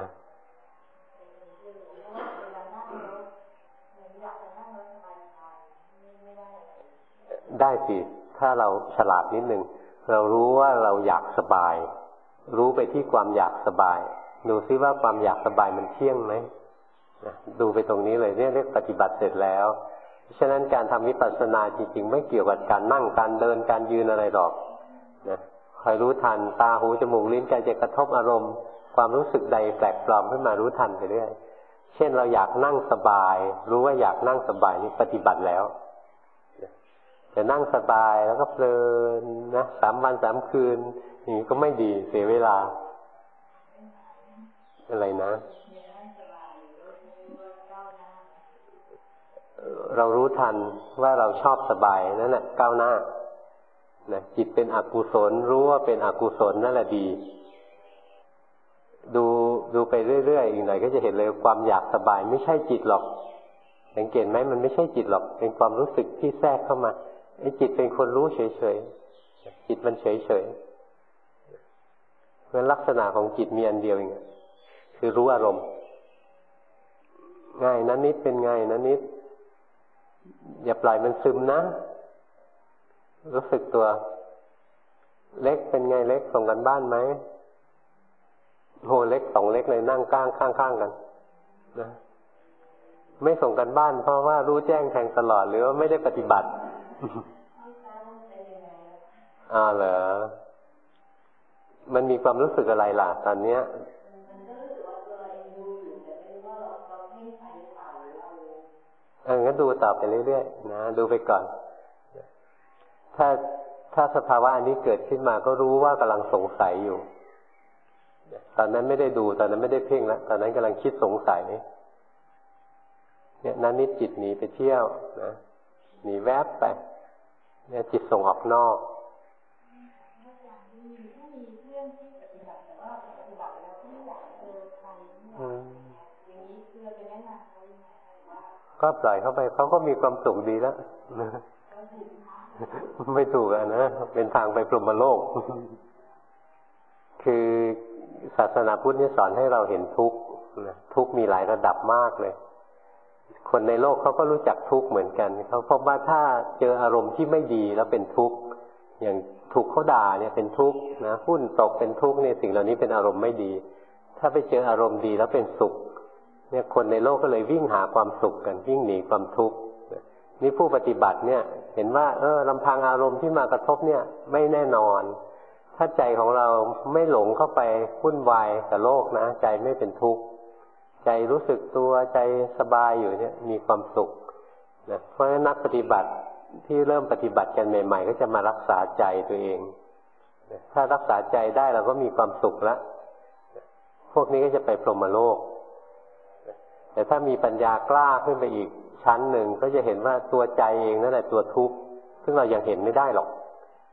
ได้สิถ้าเราฉลาดนิดนึงเรารู้ว่าเราอยากสบายรู้ไปที่ความอยากสบายดูซิว่าความอยากสบายมันเที่ยงไหมดูไปตรงนี้เลยเนี่ยเรียกปฏิบัติเสร็จแล้วฉะนั้นการทำวิปัสสนาจริงๆไม่เกี่ยวกับการนั่งการเดินการยืนอะไรหรอกนะคอยรู้ทันตาหูจมูกลิ้นกายใจกระทบอารมณ์ความรู้สึกใดแปลกปลอมขึ้นมารู้ทันไปเรื่อยเช่นเราอยากนั่งสบายรู้ว่าอยากนั่งสบายนี่ปฏิบัติแล้วแต่นั่งสบายแล้วก็เพลินนะ3 วัน 3 คืนอย่างนี้ก็ไม่ดีเสียเวลาอะไรนะเรารู้ทันว่าเราชอบสบายนั่นแหละก้าวหน้านะจิตเป็นอกุศลรู้ว่าเป็นอกุศลนั่นแหละดีดูไปเรื่อยๆอีกหน่อยก็จะเห็นเลยความอยากสบายไม่ใช่จิตหรอกสังเกตไหมมันไม่ใช่จิตหรอกเป็นความรู้สึกที่แทรกเข้ามาไอ้จิตเป็นคนรู้เฉยๆจิตมันเฉยๆเพราะลักษณะของจิตมีอันเดียวเองคือรู้อารมณ์ง่ายนั้นนิดเป็นง่ายนั้นนิดอย่าปล่อยมันซึมนะรู้สึกตัวเล็กเป็นไงเล็กส่งกันบ้านไหมโหเล็ก2 เล็กเลยนั่งข้างกันนะไม่ส่งกันบ้านเพราะว่ารู้แจ้งแทงตลอดหรือว่าไม่ได้ปฏิบัติเหรอมันมีความรู้สึกอะไรล่ะตอนเนี้ยงั้นดูต่อไปเรื่อยๆนะดูไปก่อนถ้าสภาวะอันนี้เกิดขึ้นมาก็รู้ว่ากำลังสงสัยอยู่ตอนนั้นไม่ได้ดูตอนนั้นไม่ได้เพ่งแล้วตอนนั้นกำลังคิดสงสัยเนี่ยนั้นนิดจิตหนีไปเที่ยวนะหนีแวบไปเนี่ยจิตส่งออกนอกก็ปล่อยเข้าไปเขาก็มีความสุขดีแล้วไม่ถูกนะเป็นทางไปพรหมโลกคือศาสนาพุทธนี่สอนให้เราเห็นทุกข์ทุกข์มีหลายระดับมากเลยคนในโลกเขาก็รู้จักทุกข์เหมือนกันเขาพบว่าถ้าเจออารมณ์ที่ไม่ดีแล้วเป็นทุกข์อย่างถูกเขาด่าเนี่ยเป็นทุกข์นะหุ้นตกเป็นทุกข์เนี่ยสิ่งเหล่านี้เป็นอารมณ์ไม่ดีถ้าไปเจออารมณ์ดีแล้วเป็นสุขเนี่ยคนในโลกก็เลยวิ่งหาความสุขกันวิ่งหนีความทุกข์นี่ผู้ปฏิบัติเนี่ยเห็นว่าลำพังอารมณ์ที่มากระทบเนี่ยไม่แน่นอนถ้าใจของเราไม่หลงเข้าไปวุ่นวายกับโลกนะใจไม่เป็นทุกข์ใจรู้สึกตัวใจสบายอยู่เนี่ยมีความสุขนะเพราะฉะนั้นนักปฏิบัติที่เริ่มปฏิบัติกันใหม่ๆก็จะมารักษาใจตัวเองถ้ารักษาใจได้เราก็มีความสุขแล้วพวกนี้ก็จะไปพรหมโลกแต่ถ้ามีปัญญากล้าขึ้นไปอีกชั้นหนึ่งก็จะเห็นว่าตัวใจเองนั่นแหละตัวทุกข์ซึ่งเรายังเห็นไม่ได้หรอก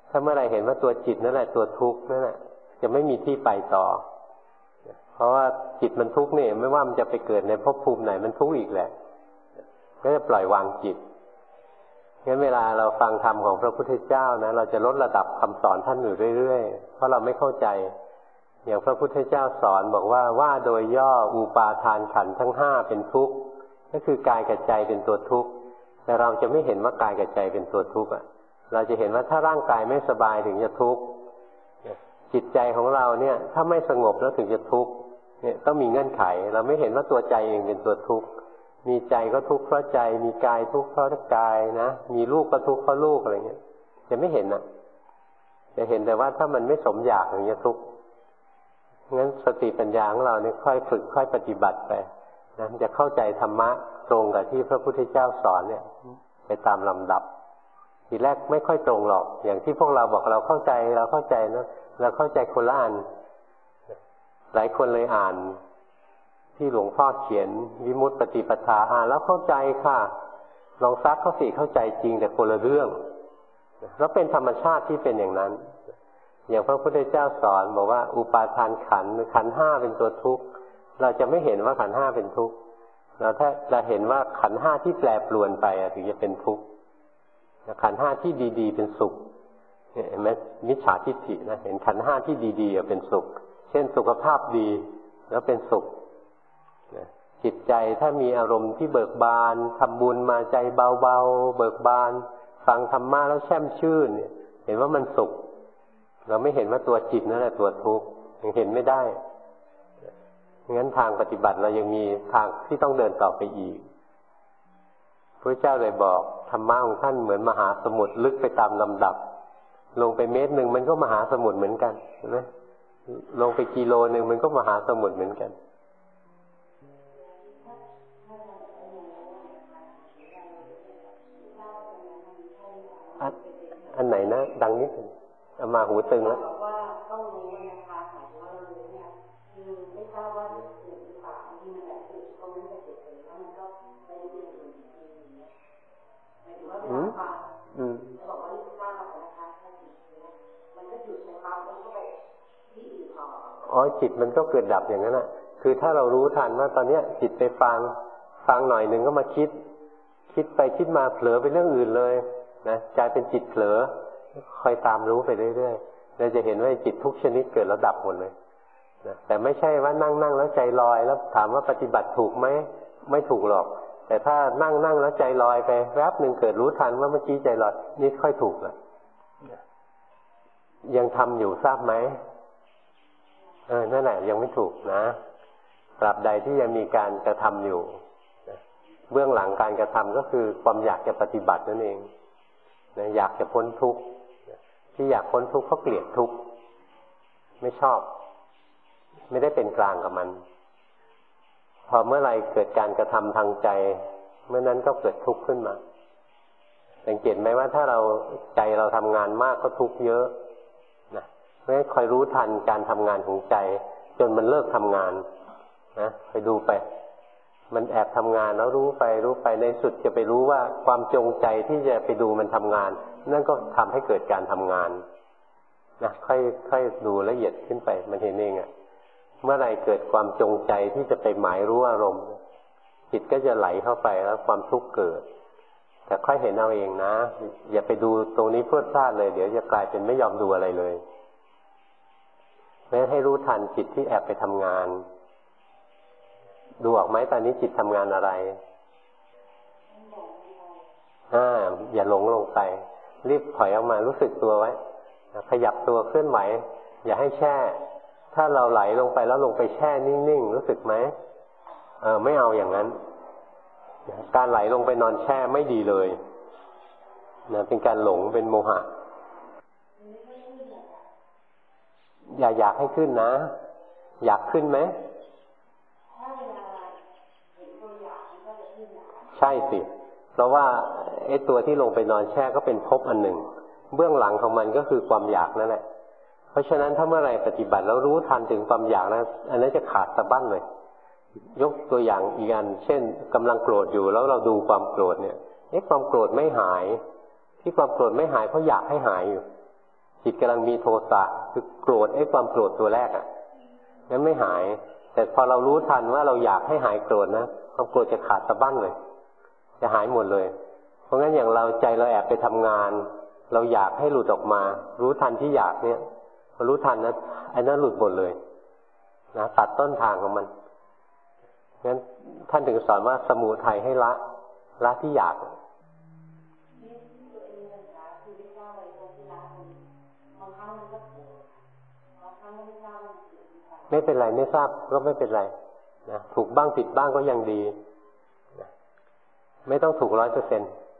ถ้าเมื่อไรเห็นว่าตัวจิตนั่นแหละตัวทุกข์นั่นแหละจะไม่มีที่ไปต่อเพราะว่าจิตมันทุกข์นี่ไม่ว่ามันจะไปเกิดในภพภูมิไหนมันทุกข์อีกแหละก็จะปล่อยวางจิตงั้นเวลาเราฟังธรรมของพระพุทธเจ้านะเราจะลดระดับคำสอนท่านอยู่เรื่อยๆเพราะเราไม่เข้าใจอย่างพระพุทธเจ้าสอนบอกว่าโดยย่ออุปาทานขันธ์ทั้งห้าเป็นทุกข์ก็คือกายกับใจเป็นตัวทุกข์แต่เราจะไม่เห็นว่ากายกับใจเป็นตัวทุกข์เราจะเห็นว่าถ้าร่างกายไม่สบายถึงจะทุกข์จิตใจของเราเนี่ยถ้าไม่สงบแล้วถึงจะทุกข์เนี่ยต้องมีเงื่อนไขเราไม่เห็นว่าตัวใจเองเป็นตัวทุกข์มีใจก็ทุกข์เพราะใจมีกายทุกข์เพราะกายนะมีลูกก็ทุกข์เพราะลูกอะไรเงี้ยจะไม่เห็นนะจะเห็นแต่ว่าถ้ามันไม่สมอยากถึงจะทุกข์งั้นสติปัญญาของเราเนี่ยค่อยฝึกค่อยปฏิบัติไปนะจะเข้าใจธรรมะตรงกับที่พระพุทธเจ้าสอนเนี่ยไปตามลำดับทีแรกไม่ค่อยตรงหรอกอย่างที่พวกเราบอกเราเข้าใจนะเราเข้าใจคนละอันหลายคนเลยอ่านที่หลวงพ่อเขียนวิมุตติปฏิปทาอ่านแล้วเข้าใจค่ะลองซักเขาสิเข้าใจจริงแต่คนละเรื่องแล้วเป็นธรรมชาติที่เป็นอย่างนั้นอย่างพระพุทธเจ้าสอนบอกว่าอุปาทานขันธ์ขันธ์ห้าเป็นตัวทุกข์เราจะไม่เห็นว่าขันธ์ห้าเป็นทุกข์ถ้าเราเห็นว่าขันธ์ห้าที่แปรปรวนไปถึงจะเป็นทุกข์ขันธ์ห้าที่ดีๆเป็นสุขเห็นไหมมิจฉาทิฏฐินะเห็นขันธ์ห้าที่ดีๆเป็นสุขเช่นสุขภาพดีแล้วเป็นสุขจิตใจถ้ามีอารมณ์ที่เบิกบานทำบุญมาใจเบาๆเบิกบานฟังธรรมะแล้วแช่มชื่นเนี่ยเห็นว่ามันสุขเราไม่เห็นว่าตัวจิตนั่นแหละตัวทุกข์ยังเห็นไม่ได้งั้นทางปฏิบัติเรายังมีทางที่ต้องเดินต่อไปอีกพระเจ้าเลยบอกธรรมะของท่านเหมือนมหาสมุทรลึกไปตามลำดับลงไปเมตรหนึ่งมันก็มหาสมุทรเหมือนกันเห็นไหมลงไปกิโลหนึ่งมันก็มหาสมุทรเหมือนกันอันไหนนะดังนิดนึงเอามาหูตึงแล้วว่าต้องรู้นะคะหมายถึงว่าเรารู้เนี่ยคือไม่ทราบว่าหรือเปล่าที่มันแบบคือตรงนั้นจะเกิดขึ้นแล้วมันก็ไม่ได้เป็นอย่างนี้หมายถึงว่าเวลาฟังจะบอกว่าที่ทราบนะคะถ้าจิตมันก็หยุดในความมันก็ไปที่อื่นต่อจิตมันก็เกิดดับอย่างนั้นแหละคือถ้าเรารู้ทันว่าตอนเนี้ยจิตไปฟังหน่อยหนึ่งก็มาคิดไปคิดมาเผลอไปเรื่องอื่นเลยนะกลายเป็นจิตเผลอคอยตามรู้ไปเรื่อยๆเราจะเห็นว่าจิตทุกชนิดเกิดแล้วดับหมดเลยนะแต่ไม่ใช่ว่านั่งแล้วใจลอยแล้วถามว่าปฏิบัติถูกไหมไม่ถูกหรอกแต่ถ้านั่งแล้วใจลอยไปแวบหนึ่งเกิดรู้ทันว่าเมื่อกี้ใจลอยนี่ค่อยถูกแล้วยังทำอยู่ทราบไหมนั่นแหละยังไม่ถูกนะตราบใดที่ยังมีการกระทำอยู่เบื้องหลังการกระทำก็คือความอยากจะปฏิบัตินั่นเองอยากจะพ้นทุกข์ที่อยากพ้นทุกข์เพราะเกลียดทุกข์ไม่ชอบไม่ได้เป็นกลางกับมันพอเมื่อไรเกิดการกระทำทางใจเมื่อนั้นก็เกิดทุกข์ขึ้นมาสังเกตไหมว่าถ้าเราใจเราทำงานมากก็ทุกข์เยอะนะไม่คอยรู้ทันการทำงานของใจจนมันเลิกทำงานนะไปดูไปมันแอบทำงานแล้วรู้ไปในสุดจะไปรู้ว่าความจงใจที่จะไปดูมันทำงานนั่นก็ทำให้เกิดการทำงานนะค่อยดูละเอียดขึ้นไปมันเห็นเองเมื่อไรเกิดความจงใจที่จะไปหมายรู้อารมณ์จิตก็จะไหลเข้าไปแล้วความทุกข์เกิดแต่ค่อยเห็นเอาเองนะอย่าไปดูตรงนี้พรวดพลาดเลยเดี๋ยวจะกลายเป็นไม่ยอมดูอะไรเลยเพราะฉะนั้นให้รู้ทันจิตที่แอบไปทำงานดูออกไหมตอนนี้จิตทำงานอะไรอย่าหลงลงไปรีบถอยออกมารู้สึกตัวไว้ขยับตัวเคลื่อนไหวอย่าให้แช่ถ้าเราไหลลงไปแล้วลงไปแช่นิ่งๆรู้สึกไหมไม่เอาอย่างนั้นการไหลลงไปนอนแช่ไม่ดีเลยนะเป็นการหลงเป็นโมหะอย่าอยากให้ขึ้นนะอยากขึ้นไหมใช่สิเพราะว่าไอ้ตัวที่ลงไปนอนแช่ก็เป็นภพอันหนึ่งเบื้องหลังของมันก็คือความอยากนั่นแหละเพราะฉะนั้นถ้าเมื่อไรปฏิบัติแล้วรู้ทันถึงความอยากนะอันนั้นจะขาดสะบั้นเลยยกตัวอย่างอีกอันเช่นกำลังโกรธอยู่แล้วเราดูความโกรธเนี่ยความโกรธไม่หายที่ความโกรธไม่หายเพราะอยากให้หายอยู่จิตกำลังมีโทสะคือโกรธความโกรธตัวแรกงั้นไม่หายแต่พอเรารู้ทันว่าเราอยากให้หายโกรธนะความโกรธจะขาดสะบั้นเลยจะหายหมดเลยเพราะงั้นอย่างเราใจเราแอบไปทำงานเราอยากให้หลุดออกมารู้ทันที่อยากเนี่ยพอรู้ทันนะไอ้นั้นหลุดหมดเลยนะตัดต้นทางของมันงั้นท่านถึงสอนว่าสมุทัยให้ละที่อยากไม่เป็นไรไม่ทราบก็ไม่เป็นไรนะถูกบ้างผิดบ้างก็ยังดีนะไม่ต้องถูก 100%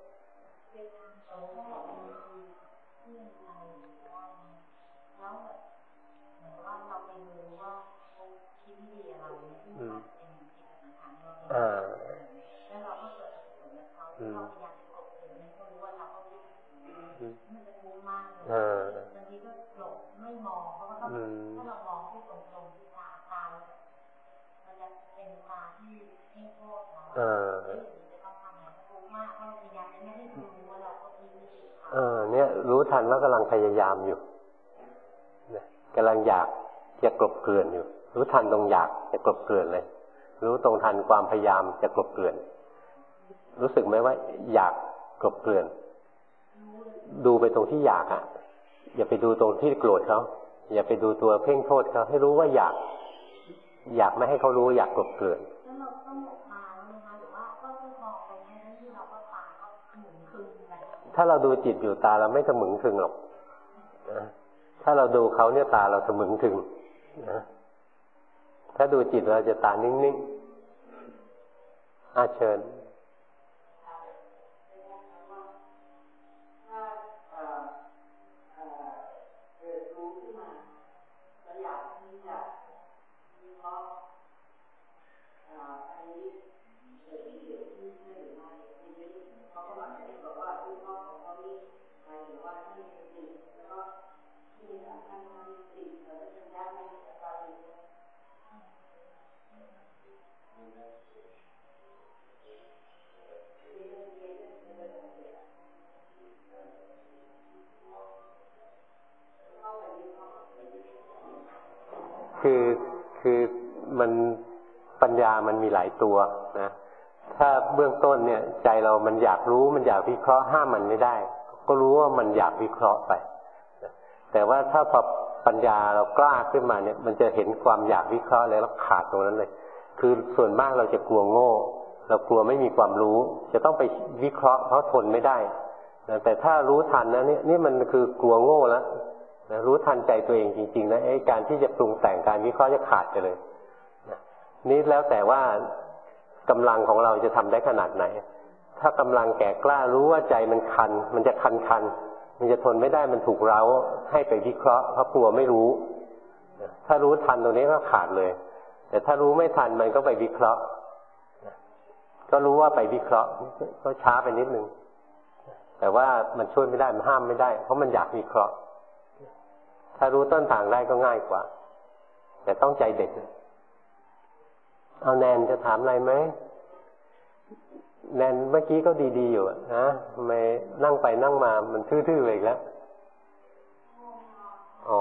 เนี่ยรู้ทันว่ากำลังพยายามอยู่กำลังอยากจะกลบเกลื่อนอยู่รู้ทันตรงอยากจะกลบเกลื่อนเลยรู้ตรงทันความพยายามจะกลบเกลื่อนรู้สึกไหมว่าอยากกลบเกลื่อนดูไปตรงที่อยากอย่าไปดูตรงที่โกรธเขาอย่าไปดูตัวเพ่งโทษเขาให้รู้ว่าอยากไม่ให้เขารู้อยากกลบเกลื่อนถ้าเราดูจิตอยู่ตาเราไม่ทะมึงถึงหรอกนะถ้าเราดูเขาเนี่ยตาเราทะมึงถึงนะถ้าดูจิตเราจะตานิ่งๆเชิญคือมันปัญญามันมีหลายตัวนะถ้าเบื้องต้นเนี่ยใจเรามันอยากรู้มันอยากวิเคราะห์ห้ามมันไม่ได้ก็รู้ว่ามันอยากวิเคราะห์ไปแต่ว่าถ้าพอปัญญาเรากล้าขึ้นมาเนี่ยมันจะเห็นความอยากวิเคราะห์แล้วขาดตรงนั้นเลยคือส่วนมากเราจะกลัวโง่เรากลัวไม่มีความรู้จะต้องไปวิเคราะห์เพราะทนไม่ได้นะแต่ถ้ารู้ทันนะนี่มันคือกลัวโง่แล้วนะรู้ทันใจตัวเองจริงๆนะการที่จะปรุงแต่งการวิเคราะห์จะขาดไปเลยนะนี่แล้วแต่ว่ากำลังของเราจะทำได้ขนาดไหนถ้ากำลังแก่กล้ารู้ว่าใจมันคันมันจะคันมันจะทนไม่ได้มันถูกเร้าให้ไปวิเคราะห์เพราะกลัวไม่รู้ถ้ารู้ทันตรงนี้ก็ขาดเลยแต่ถ้ารู้ไม่ทันมันก็ไปวิเคราะห์ก็รู้ว่าไปวิเคราะห์ก็ช้าไปนิดนึงแต่ว่ามันช่วยไม่ได้มันห้ามไม่ได้เพราะมันอยากวิเคราะห์ถ้ารู้ต้นทางได้ก็ง่ายกว่าแต่ต้องใจเด็ดเอาแนนจะถามอะไรไหมแนนเมื่อกี้ก็ดีๆอยู่นะทำไมนั่งไปนั่งมามันทื่อๆไปอีกแล้วอ๋อ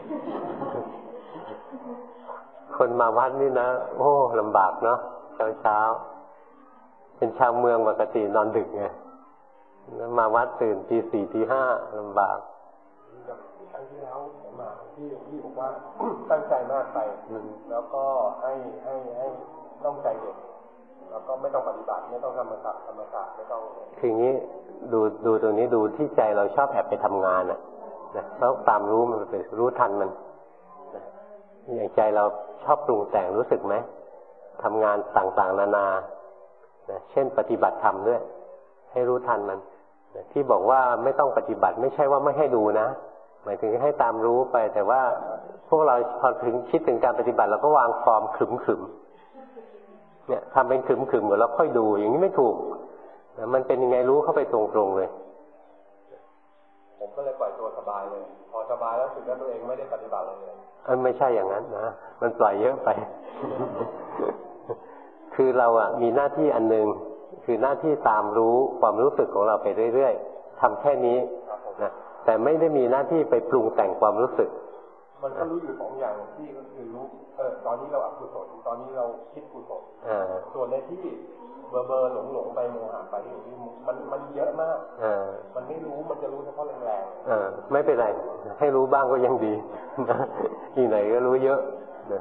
คนมาวัดนี่นะโอ้ลำบากเนาะเช้าเป็นชาวเมืองปกตินอนดึกไงมาวัดตื่นตี 4 ตี 5ลำบากครั้งที่แล้วมาที่บอกว่าตั้งใจมากไปแล้วก็ให้ต้องใจเด็ดแล้วก็ไม่ต้องปฏิบัติไม่ต้องธรรมศาสตร์ไม่ต้องคืออย่างนี้ดูตรงนี้ดูที่ใจเราชอบแอบไปทำงานนะแล้วตามรู้มันไปรู้ทันมันนะอย่างใจเราชอบปรุงแต่งรู้สึกไหมทำงานต่างๆนานานะเช่นปฏิบัติธรรมด้วยให้รู้ทันมันนะที่บอกว่าไม่ต้องปฏิบัติไม่ใช่ว่าไม่ให้ดูนะหมายถึงให้ตามรู้ไปแต่ว่าพวกเราพอถึงคิดถึงการปฏิบัติเราก็วางฟอร์มขึมเนี่ยทำเป็นขึมๆแล้วค่อยดูอย่างนี้ไม่ถูกนะมันเป็นยังไงรู้เข้าไปตรงๆเลยผมก็เลยปล่อยตัวสบายเลยพอสบายแล้วสึกว่าตัวเองไม่ได้ปฏิบัติเลยไม่ใช่อย่างนั้นนะมันปล่อยเยอะไป คือเรามีหน้าที่อันนึงคือหน้าที่ตามรู้ความรู้สึกของเราไปเรื่อยๆทำแค่นี้นะแต่ไม่ได้มีหน้าที่ไปปรุงแต่งความรู้สึกมันก็รู้อยู่สองอย่างที่ก็คือรู้ตอนนี้เราอกุศลตอนนี้เราคิดกุศลส่วนในที่เบอร์หลงไปโมหะไปที่มันเยอะมากมันไม่รู้มันจะรู้เฉพาะแรงๆไม่เป็นไรให้รู้บ้างก็ยังดีที่ไหนก็รู้เยอะนะ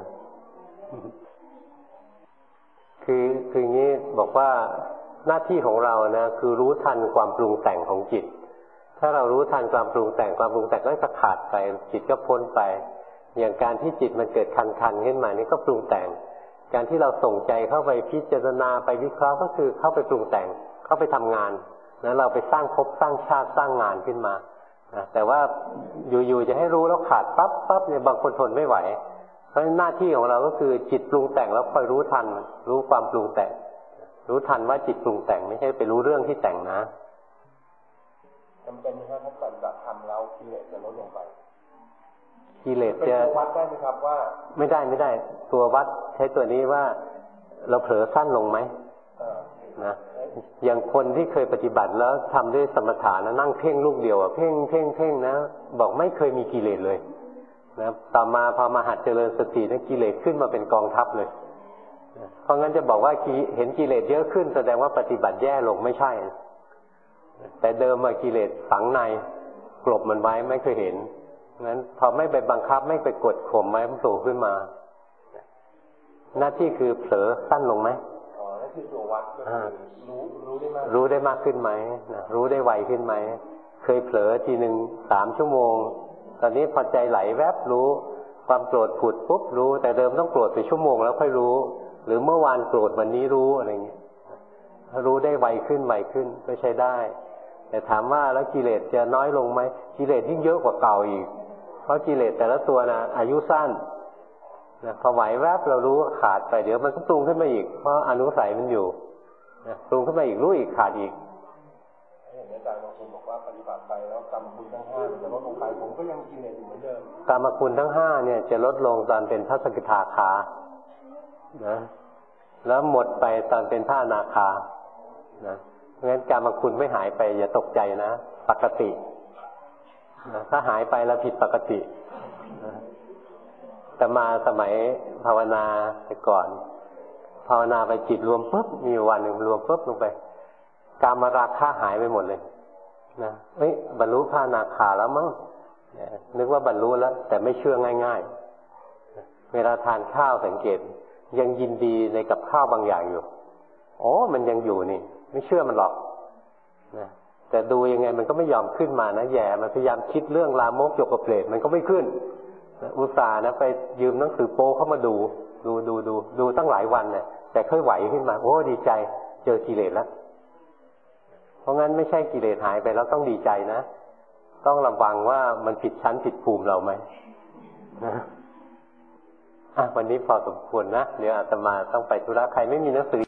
คืองี้บอกว่าหน้าที่ของเรานะคือรู้ทันความปรุงแต่งของจิตถ้าเรารู้ทันความปรุงแต่งก็จะขาดไปจิตก็พ้นไปอย่างการที่จิตมันเกิดคันขึ้นมานี่ก็ปรุงแต่งการที่เราส่งใจเข้าไปพิจารณาไปวิเคราะห์ก็คือเข้าไปปรุงแต่งเข้าไปทำงานนะเราไปสร้างภพสร้างชาติสร้างงานขึ้นมาแต่ว่าอยู่ๆจะให้รู้แล้วขาดปั๊บเนี่ยบางคนทนไม่ไหวเพราะหน้าที่ของเราก็คือจิตปรุงแต่งแล้วคอยรู้ทันรู้ความปรุงแต่งรู้ทันว่าจิตปรุงแต่งไม่ใช่ไปรู้เรื่องที่แต่งนะจำเป็นไหมครับถ้าปฏิบัติธรรมแล้วกิเลสจะลดลงไปกิเลสจะวัดได้ไหมครับว่าไม่ได้ตัววัดใช้ตัวนี้ว่าเราเผลอสั้นลงไหมนะอย่างคนที่เคยปฏิบัติแล้วทำด้วยสมถะนะนั่งเพ่งลูกเดียวเพ่งนะบอกไม่เคยมีกิเลสเลยนะต่อมาพอมาหัดเจริญสตินะกิเลสขึ้นมาเป็นกองทัพเลยเพราะงั้นจะบอกว่าเห็นกิเลสเยอะขึ้นแสดงว่าปฏิบัติแย่ลงไม่ใช่แต่เดิมกิเลสฝังในกลบมันไว้ไม่เคยเห็นงั้นพอไม่ไปบังคับไม่ไปกดข่มไว้มันโผล่ขึ้นมาหน้าที่คือเผลอสั้นลงไหมหน้าที่ตัววัดก็คือรู้ได้มากขึ้นไหมรู้ได้ไวขึ้นไหมเคยเผลอทีหนึ่ง3 ชั่วโมงตอนนี้พอใจไหลแวบรู้ความโกรธผุดปุ๊บรู้แต่เดิมต้องโกรธไปชั่วโมงแล้วค่อยรู้หรือเมื่อวานโกรธวันนี้รู้อะไรเงี้ยรู้ได้ไวขึ้นก็ใช้ได้แต่ถามว่าแล้วกิเลสจะน้อยลงไหมกิเลสยิ่งเยอะกว่าเก่าอีกเพราะกิเลสแต่ละตัวนะอายุสั้นนะพอไหวแวบเรารู้ขาดไปเดี๋ยวมันก็ปรุงขึ้นมาอีกเพราะอนุสัยมันอยู่นะปรุงขึ้นมาอีกรู้อีกขาดอีกอย่างอาจารย์บางคนบอกว่าปฏิบัติไปแล้วกรรมคุณทั้ง5มันจะลดลงไปผมก็ยังกิเลสอยู่เหมือนเดิมกรรมคุณทั้ง5เนี่ยจะลดลงตอนเป็นพระสกิทาคานะแล้วหมดไปตอนเป็นพระอนาคานะเพราะงั้นกรรมคุณไม่หายไปอย่าตกใจนะปกตินะถ้าหายไปแล้วผิดปกตินะแต่มาสมัยภาวนาแต่ก่อนภาวนาไปจิตรวมปุ๊บมีวันหนึ่งรวมปุ๊บลงไปกามราคะหายไปหมดเลยนะบรรลุพระอนาคาแล้วมั้งนึกว่าบรรลุแล้วแต่ไม่เชื่อง่ายๆเวลาทานข้าวสังเกตยังยินดีในกับข้าวบางอย่างอยู่มันยังอยู่นี่ไม่เชื่อมันหรอกนะแต่ดูยังไงมันก็ไม่ยอมขึ้นมานะแย่มันพยายามคิดเรื่องลามกโยกเปรตมันก็ไม่ขึ้นนะอุตส่าห์นะไปยืมหนังสือโป๊เข้ามาดูตั้งหลายวันเนี่ยแต่ค่อยไหวขึ้นมาดีใจเจอกิเลสแล้วเพราะงั้นไม่ใช่กิเลสหายไปแล้วต้องดีใจนะต้องระวังว่ามันผิดชั้นผิดภูมิเราไหมนะวันนี้พอสมควรนะเดี๋ยวอาตมาต้องไปธุระใครไม่มีหนังสือ